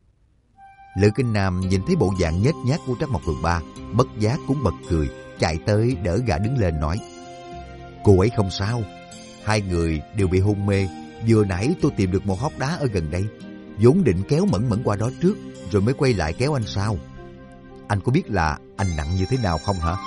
Lữ Kinh Nam nhìn thấy bộ dạng nhếch nhác của Trác Mộc Cường Ba, bất giác cũng bật cười, chạy tới đỡ gã đứng lên nói: Cô ấy không sao, hai người đều bị hôn mê. Vừa nãy tôi tìm được một hốc đá ở gần đây, vốn định kéo Mẫn Mẫn qua đó trước, rồi mới quay lại kéo anh sau. Anh có biết là anh nặng như thế nào không hả?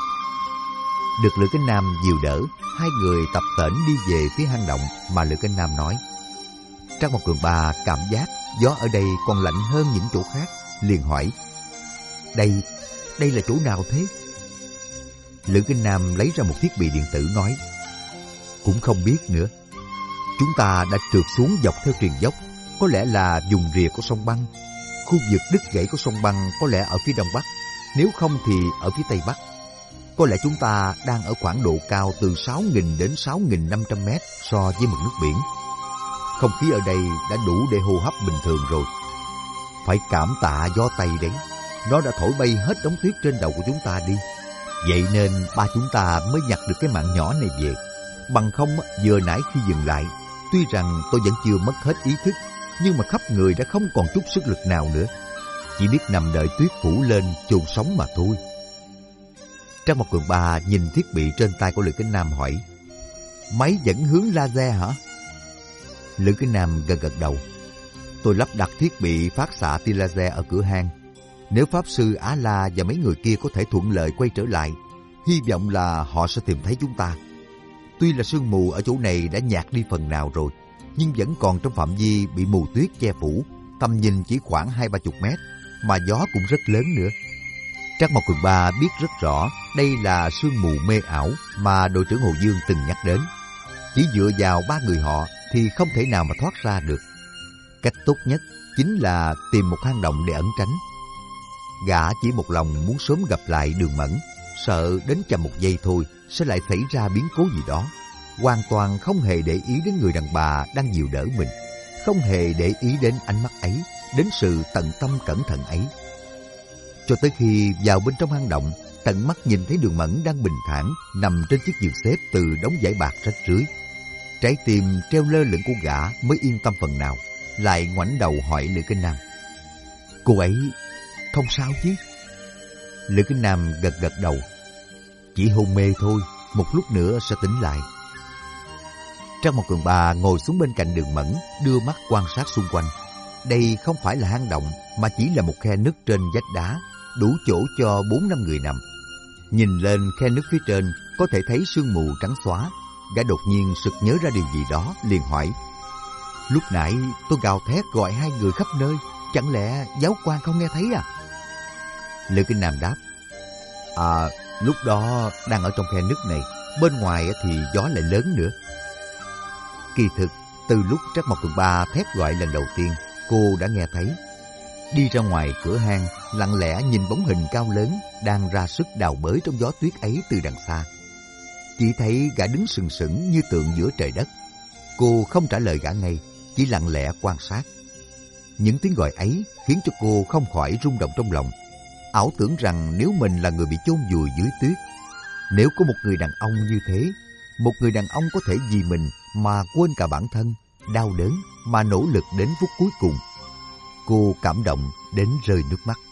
Được Lữ Cái Nam dìu đỡ, hai người tập tễnh đi về phía hang động mà Lữ Cái Nam nói. Trác Mộc Cường Ba cảm giác gió ở đây còn lạnh hơn những chỗ khác, liền hỏi: Đây, đây là chỗ nào thế? Lữ Cái Nam lấy ra một thiết bị điện tử nói: Cũng không biết nữa. Chúng ta đã trượt xuống dọc theo triền dốc, có lẽ là vùng rìa của sông băng. Khu vực đứt gãy của sông băng có lẽ ở phía đông bắc, nếu không thì ở phía tây bắc. Có lẽ chúng ta đang ở khoảng độ cao từ sáu nghìn đến sáu nghìn năm trăm mét so với mực nước biển. Không khí ở đây đã đủ để hô hấp bình thường rồi. Phải cảm tạ gió Tây đấy, nó đã thổi bay hết đống tuyết trên đầu của chúng ta đi. Vậy nên ba chúng ta mới nhặt được cái mạng nhỏ này về. Bằng không, vừa nãy khi dừng lại, tuy rằng tôi vẫn chưa mất hết ý thức, nhưng mà khắp người đã không còn chút sức lực nào nữa. Chỉ biết nằm đợi tuyết phủ lên chôn sống mà thôi. Trác Mộc Cường Ba nhìn thiết bị trên tay của Lữ Cái Nam hỏi: Máy dẫn hướng laser hả? Lữ Cái Nam gật gật đầu. Tôi lắp đặt thiết bị phát xạ tia laser ở cửa hang. Nếu Pháp Sư Á La và mấy người kia có thể thuận lợi quay trở lại, hy vọng là họ sẽ tìm thấy chúng ta. Tuy là sương mù ở chỗ này đã nhạt đi phần nào rồi, nhưng vẫn còn trong phạm vi bị mù tuyết che phủ, tầm nhìn chỉ khoảng hai ba chục mét, mà gió cũng rất lớn nữa. Trác Mộc Cường Ba biết rất rõ đây là sương mù mê ảo mà đội trưởng Hồ Dương từng nhắc đến. Chỉ dựa vào ba người họ thì không thể nào mà thoát ra được. Cách tốt nhất chính là tìm một hang động để ẩn tránh. Gã chỉ một lòng muốn sớm gặp lại Đường Mẫn, sợ đến chậm một giây thôi sẽ lại xảy ra biến cố gì đó. Hoàn toàn không hề để ý đến người đàn bà đang dìu đỡ mình, không hề để ý đến ánh mắt ấy, đến sự tận tâm cẩn thận ấy. Cho tới khi vào bên trong hang động, tận mắt nhìn thấy Đường Mẫn đang bình thản nằm trên chiếc giường xếp từ đống vải bạc rách rưới. Trái tim treo lơ lửng của gã mới yên tâm phần nào, lại ngoảnh đầu hỏi Lữ Kinh Nam: Cô ấy không sao chứ? Lữ Kinh Nam gật gật đầu. Chỉ hôn mê thôi, một lúc nữa sẽ tỉnh lại. Trác Mộc Cường Ba ngồi xuống bên cạnh Đường Mẫn, đưa mắt quan sát xung quanh. Đây không phải là hang động, mà chỉ là một khe nứt trên vách đá, đủ chỗ cho bốn năm người nằm. Nhìn lên khe nước phía trên, có thể thấy sương mù trắng xóa. Gã đột nhiên sực nhớ ra điều gì đó, liền hỏi: lúc nãy tôi gào thét gọi hai người khắp nơi, chẳng lẽ giáo quan không nghe thấy à? Lữ Kinh Nam đáp: À, lúc đó đang ở trong khe nước này, bên ngoài thì gió lại lớn nữa. Kỳ thực, từ lúc Trác Mộc Cường Ba thét gọi lần đầu tiên, cô đã nghe thấy. Đi ra ngoài cửa hang, lặng lẽ nhìn bóng hình cao lớn đang ra sức đào bới trong gió tuyết ấy từ đằng xa. Chỉ thấy gã đứng sừng sững như tượng giữa trời đất. Cô không trả lời gã ngay, chỉ lặng lẽ quan sát. Những tiếng gọi ấy khiến cho cô không khỏi rung động trong lòng, ảo tưởng rằng nếu mình là người bị chôn vùi dưới tuyết, nếu có một người đàn ông như thế, một người đàn ông có thể vì mình mà quên cả bản thân, đau đớn mà nỗ lực đến phút cuối cùng. Cô cảm động đến rơi nước mắt.